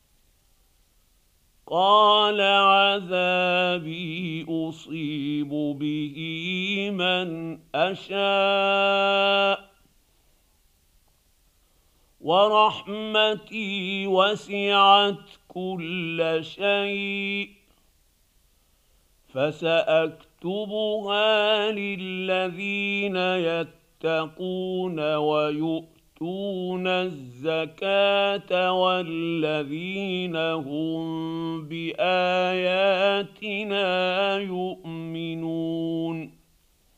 قال عذابي أصيب به من أشاء ورحمتي وسعت كل شيء فسأكتبها للذين يتقون ويؤتون الزكاة والذين هم بآياتنا يؤمنون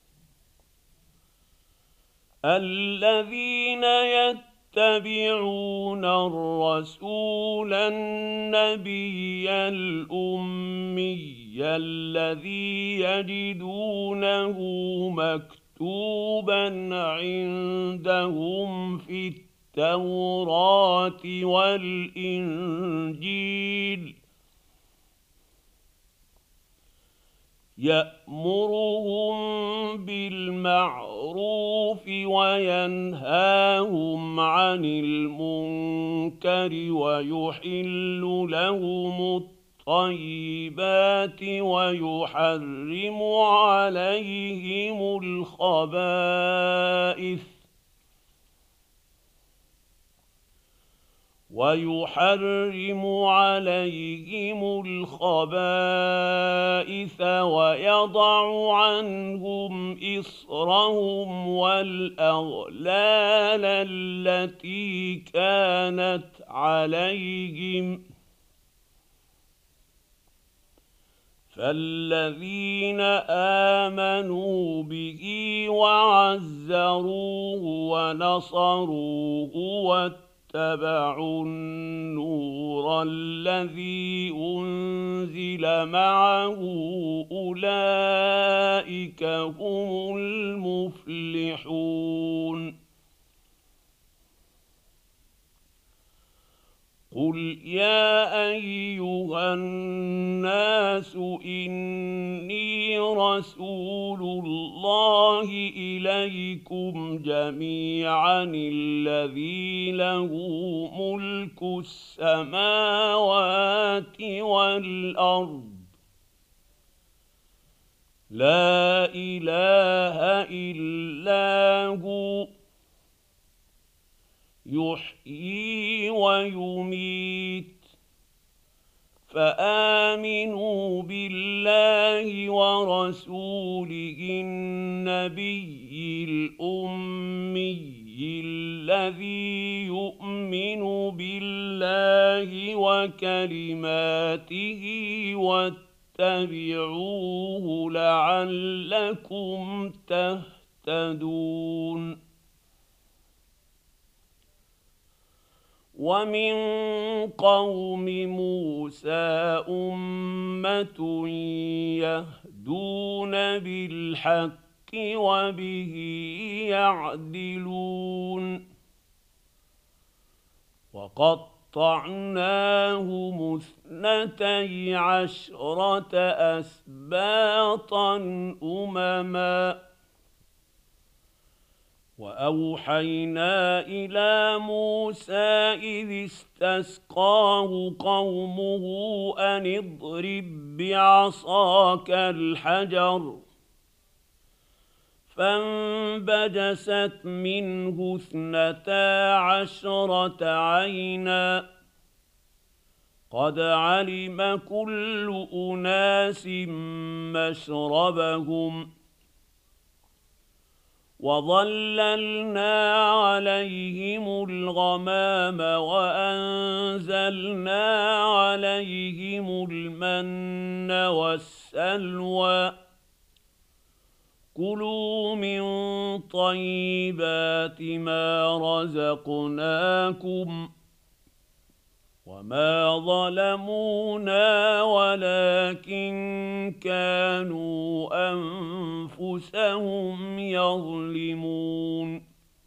الذين يتبعون الرسول النبي الأمي الذي يجدونه مكتوبا عندهم في التوراة والإنجيل يأمرهم بالمعروف وينهاهم عن المنكر ويحل لهم الطيبات ويحرم عليهم الخبائث ويحرم عليهم الخبائث ويضع عنهم إصرهم والأغلال التي كانت عليهم فالذين آمنوا به وعزروه ونصروه واتبعوا النور الذي أنزل معه أولئك هم المفلحون قل يا أيها الناس إني رسول الله إليكم جميعا الذي له ملك السماوات والأرض لا إله إلا هو يحيي ويميت فآمنوا بالله ورسوله النبي الأمي الذي يؤمن بالله وكلماته واتبعوه لعلكم تهتدون ومن قوم موسى أمة يهدون بالحق وبه يعدلون وقطعناهم اثنتي عشرة أسباطا أمما وأوحينا إلى موسى إذ استسقاه قومه أن اضرب بعصاك الحجر فانبجست منه اثنتا عشرة عينا قد علم كل أناس مشربهم وظللنا عليهم الغمام وأنزلنا عليهم المن والسلوى كلوا من طيبات ما رزقناكم وما ظلمونا ولكن كانوا أنفسهم يظلمون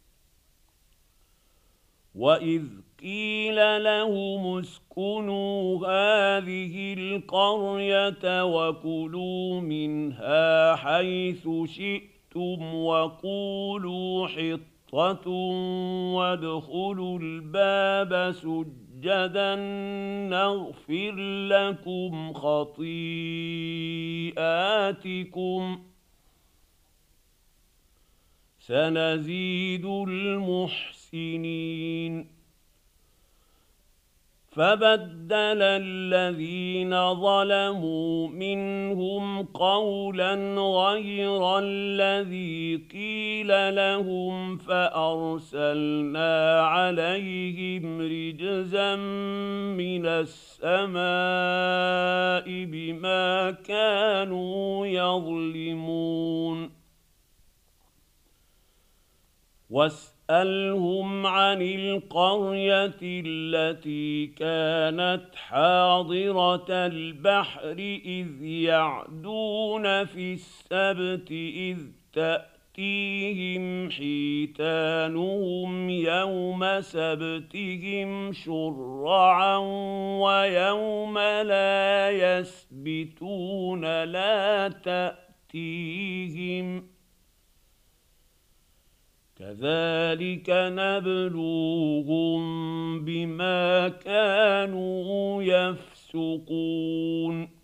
وإذ قيل لهم اسكنوا هذه القرية وكلوا منها حيث شئتم وقولوا حطة وادخلوا الباب سجدا سجدا نغفر لكم خطيئاتكم سنزيد المحسنين فبدل الذين ظلموا منهم قولا غير الذي قيل لهم فأرسلنا عليهم رجزا من السماء بما كانوا يظلمون واسألهم عن القرية التي كانت حاضرة البحر إذ يعدون في السبت إذ تأتيهم حيتانهم يوم سبتهم شرعا ويوم لا يسبتون لا تأتيهم كذلك نبلوهم بما كانوا يفسقون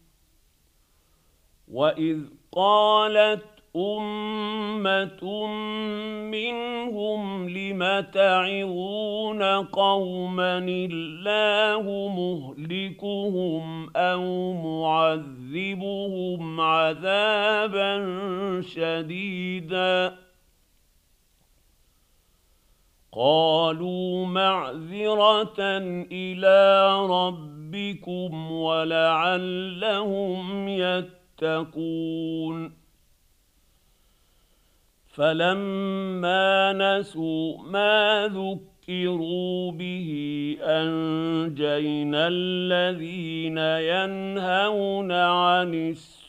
وإذ قالت أمة منهم لم تعظون قوما الله مهلكهم أو معذبهم عذابا شديدا قالوا معذرة إلى ربكم ولعلهم يتقون فلما نسوا ما ذكروا به أنجينا الذين ينهون عن السوء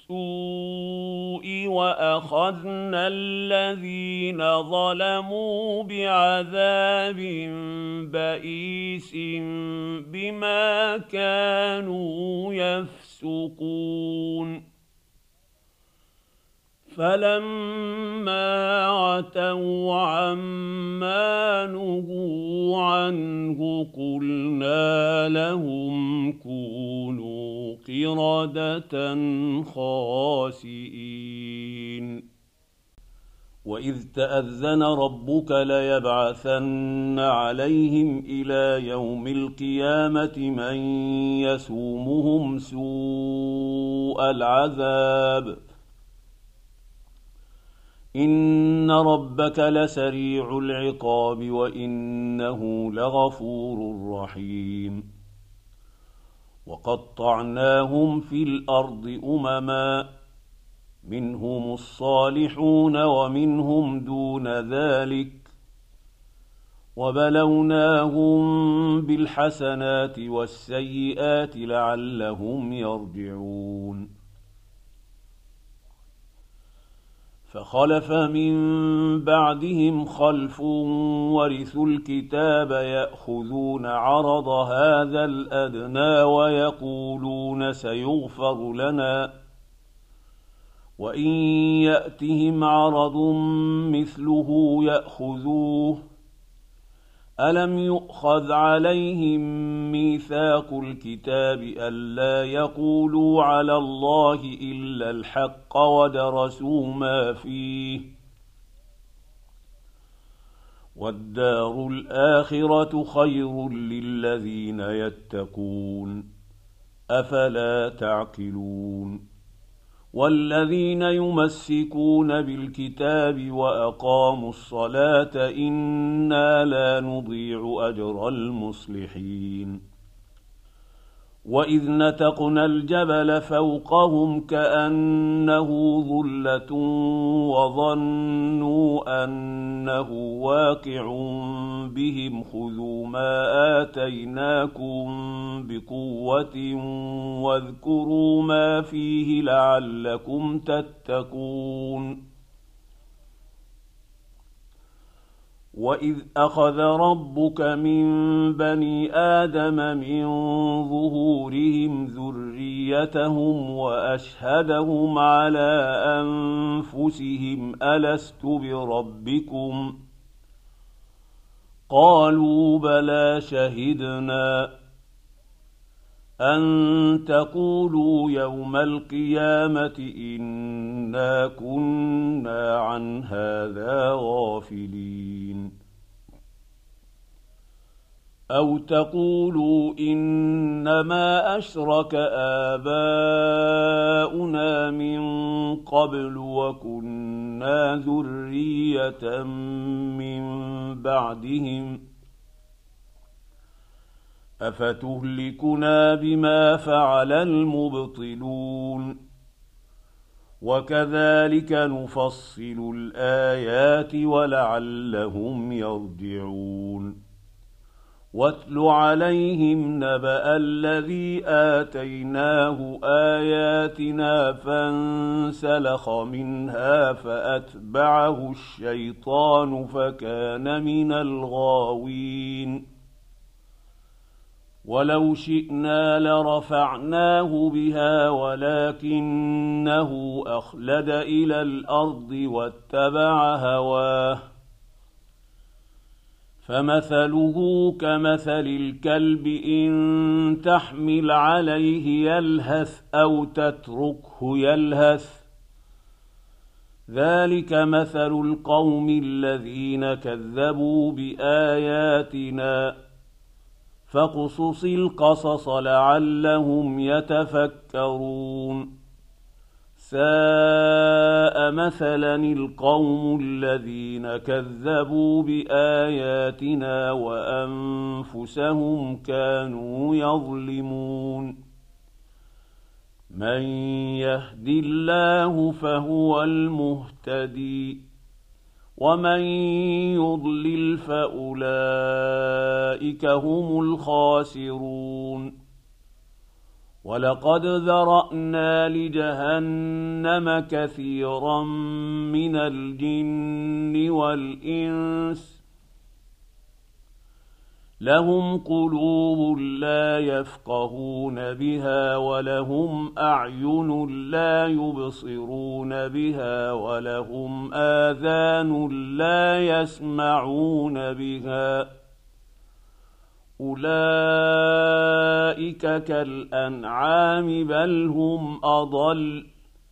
وأخذنا الذين ظلموا بعذاب بئيس بما كانوا يفسقون فلما عتوا عما نهوا عنه قلنا لهم كونوا قردة خاسئين وإذ تأذن ربك ليبعثن عليهم إلى يوم القيامة من يسومهم سوء العذاب إن ربك لسريع العقاب وإنه لغفور رحيم وقطعناهم في الأرض أمما منهم الصالحون ومنهم دون ذلك وبلوناهم بالحسنات والسيئات لعلهم يرجعون فخلف من بعدهم خلف ورثوا الكتاب يأخذون عرض هذا الأدنى ويقولون سيغفر لنا وإن يأتهم عرض مثله يأخذوه ألم يؤخذ عليهم ميثاق الكتاب ألا يقولوا على الله إلا الحق ودرسوا ما فيه والدار الآخرة خير للذين يتقون أفلا تعقلون والذين يمسكون بالكتاب وأقاموا الصلاة إنا لا نضيع أجر المصلحين وإذ نتقنا الجبل فوقهم كأنه ظلة وظنوا أنه واقع بهم خذوا ما آتيناكم بقوة واذكروا ما فيه لعلكم تتقون وإذ أخذ ربك من بني آدم من ظهورهم ذريتهم وأشهدهم على أنفسهم ألست بربكم قالوا بلى شهدنا أن تقولوا يوم القيامة إنا كنا عن هذا غافلين أو تقولوا إنما أشرك آباؤنا من قبل وكنا ذرية من بعدهم أفتهلكنا بما فعل المبطلون وكذلك نفصل الآيات ولعلهم يرجعون واتل عليهم نبأ الذي آتيناه آياتنا فانسلخ منها فأتبعه الشيطان فكان من الغاوين ولو شئنا لرفعناه بها ولكنه أخلد إلى الأرض واتبع هواه فمثله كمثل الكلب إن تحمل عليه يلهث أو تتركه يلهث ذلك مثل القوم الذين كذبوا بآياتنا فاقصص القصص لعلهم يتفكرون ساء مثلا القوم الذين كذبوا بآياتنا وأنفسهم كانوا يظلمون من يهد الله فهو المهتدي ومن يضلل فأولئك هم الخاسرون ولقد ذرأنا لجهنم كثيرا من الجن والإنس لهم قلوب لا يفقهون بها ولهم أعين لا يبصرون بها ولهم آذان لا يسمعون بها أولئك كالأنعام بل هم أضل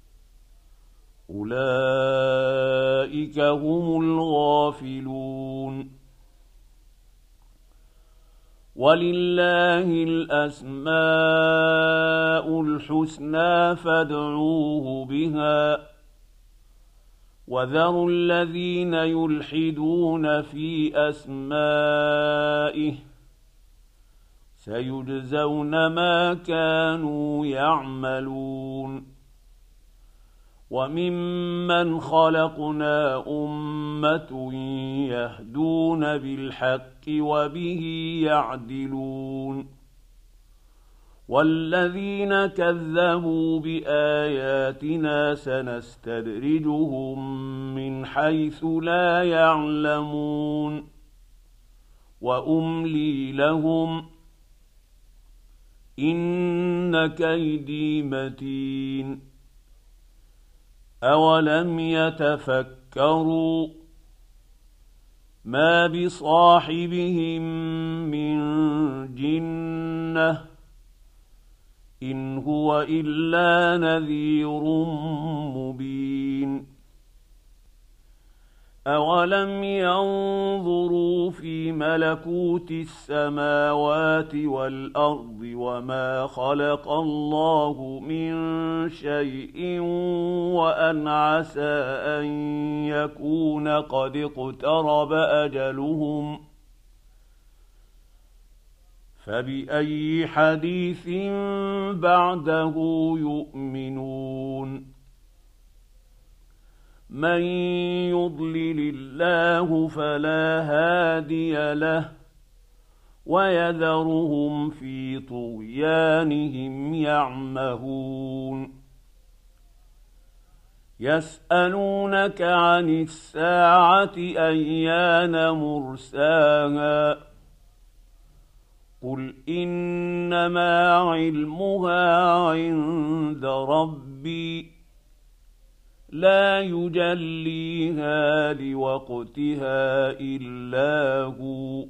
أولئك هم الغافلون ولله الأسماء الحسنى فادعوه بها وذروا الذين يلحدون في أسمائه سيجزون ما كانوا يعملون وممن خلقنا أمة يهدون بالحق وبه يعدلون والذين كذبوا بآياتنا سنستدرجهم من حيث لا يعلمون وأملي لهم إن كيدي متين أولم يتفكروا ما بصاحبهم من جنة إن هو إلا نذير مبين أولم ينظروا في ملكوت السماوات والأرض وما خلق الله من شيء وأن عسى أن يكون قد اقترب أجلهم فبأي حديث بعده يؤمنون من يضلل الله فلا هادي له ويذرهم في طغيانهم يعمهون يسألونك عن الساعة أيان مرساها قل إنما علمها عند ربي لا يجليها لوقتها إلا هو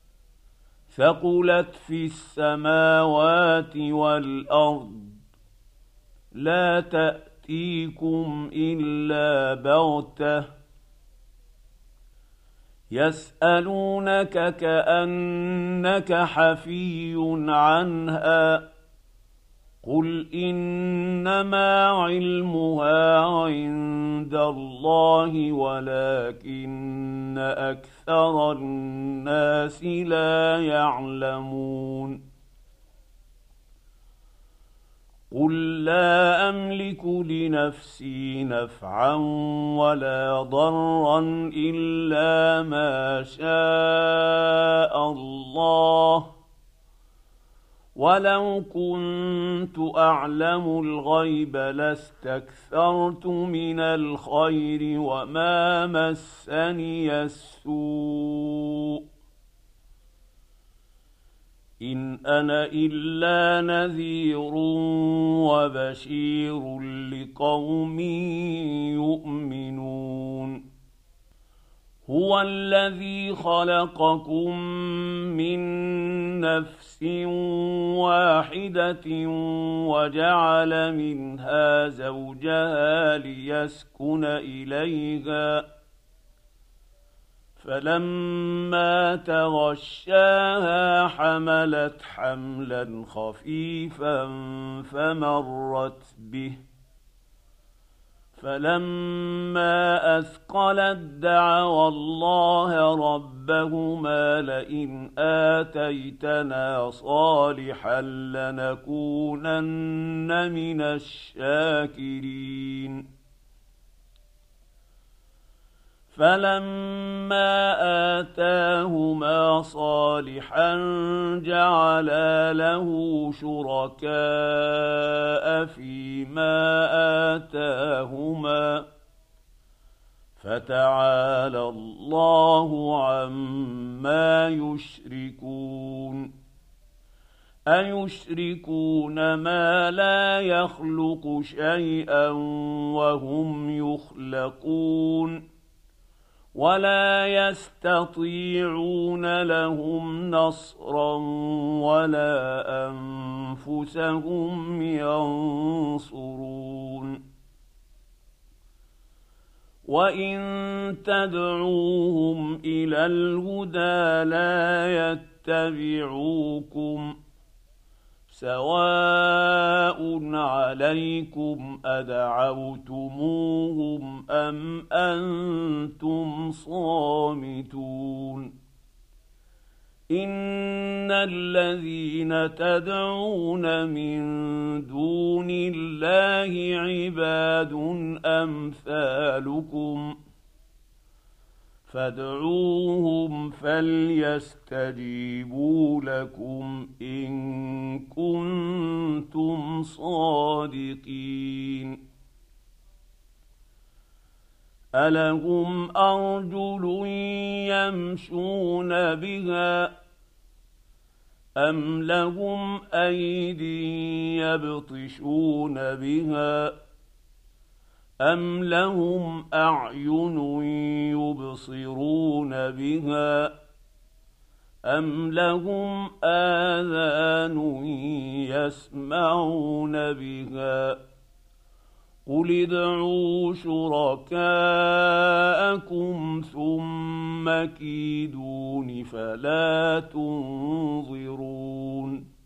ثقلت في السماوات والأرض لا تأتيكم إلا بغتة يسألونك كأنك حفي عنها قل إنما علمها عند الله ولكن أكثر الناس لا يعلمون قل لا أملك لنفسي نفعا ولا ضرا إلا ما شاء الله ولو كنت أعلم الغيب لاستكثرت من الخير وما مسني السوء إن أنا إلا نذير وبشير لقوم يؤمنون هو الذي خلقكم من نفس واحدة وجعل منها زوجها ليسكن إليها فلما تغشاها حملت حملا خفيفا فمرت به فلما أثقلت دعوا الله ربهما لئن آتيتنا صالحا لنكونن من الشاكرين فلما آتاهما صالحا جعلا له شركاء فيما آتاهما فتعالى الله عما يشركون أيشركون ما لا يخلق شيئا وهم يخلقون ولا يستطيعون لهم نصرا ولا أنفسهم ينصرون وإن تدعوهم إلى الهدى لا يتبعوكم سواء عليكم أدعوتموهم أم أنتم صامتون إن الذين تدعون من دون الله عباد أمثالكم فادعوهم فليستجيبوا لكم إن كنتم صادقين ألهم أرجل يمشون بها أم لهم أيدي يبطشون بها أم لهم أعين يبصرون بها أم لهم آذان يسمعون بها قل ادعوا شركاءكم ثم كيدون فلا تنظرون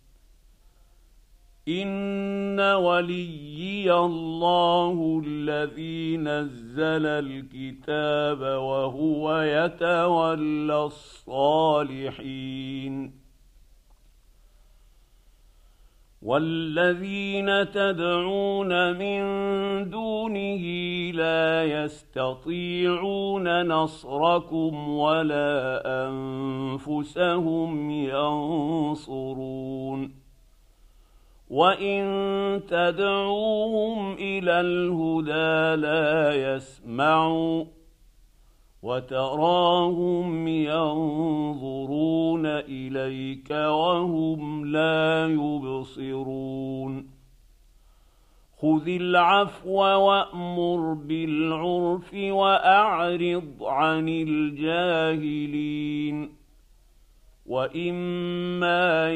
إن وليي الله الذي نزل الكتاب وهو يتولى الصالحين والذين تدعون من دونه لا يستطيعون نصركم ولا أنفسهم ينصرون وإن تدعوهم إلى الهدى لا يسمعوا وتراهم ينظرون إليك وهم لا يبصرون خذ العفو وأمر بالعرف وأعرض عن الجاهلين وإما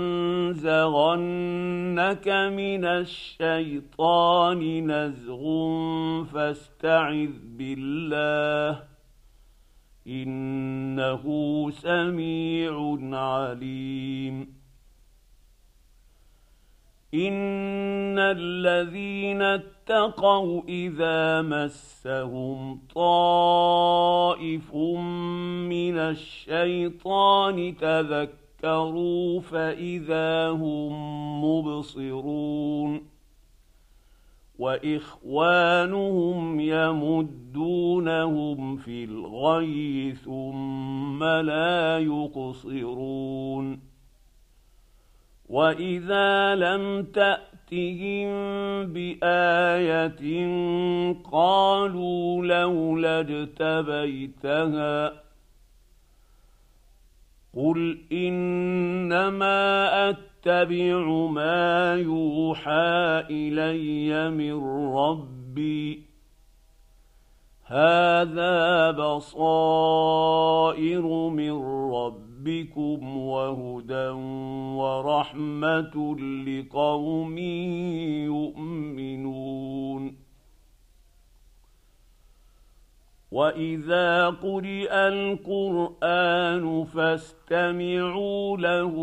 ينزغنك من الشيطان نزغ فاستعذ بالله إنه سميع عليم إن الذين اتقوا إذا مسهم طائف من الشيطان تذكروا فإذا هم مبصرون وإخوانهم يمدونهم في الغي ثم لا يقصرون وإذا لم تأتهم بآية قالوا لولا اجتبيتها قل إنما أتبع ما يوحى إلي من ربي هذا بصائر من ربكم وهدى ورحمة لقوم يؤمنون وإذا قرئ القرآن فاستمعوا له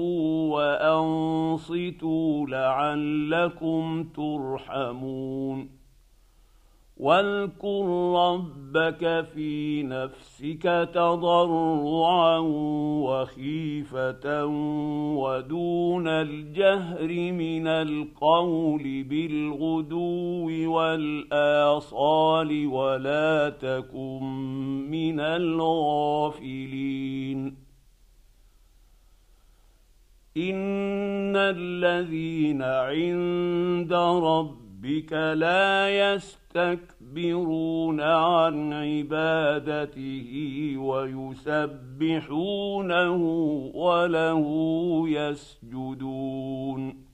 وأنصتوا لعلكم ترحمون واذكر ربك في نفسك تضرعا وخيفة ودون الجهر من القول بالغدو والآصال ولا تكن من الغافلين إن الذين عند ربك لا يستكبرون عن عبادته ويسبحونه وله يسجدون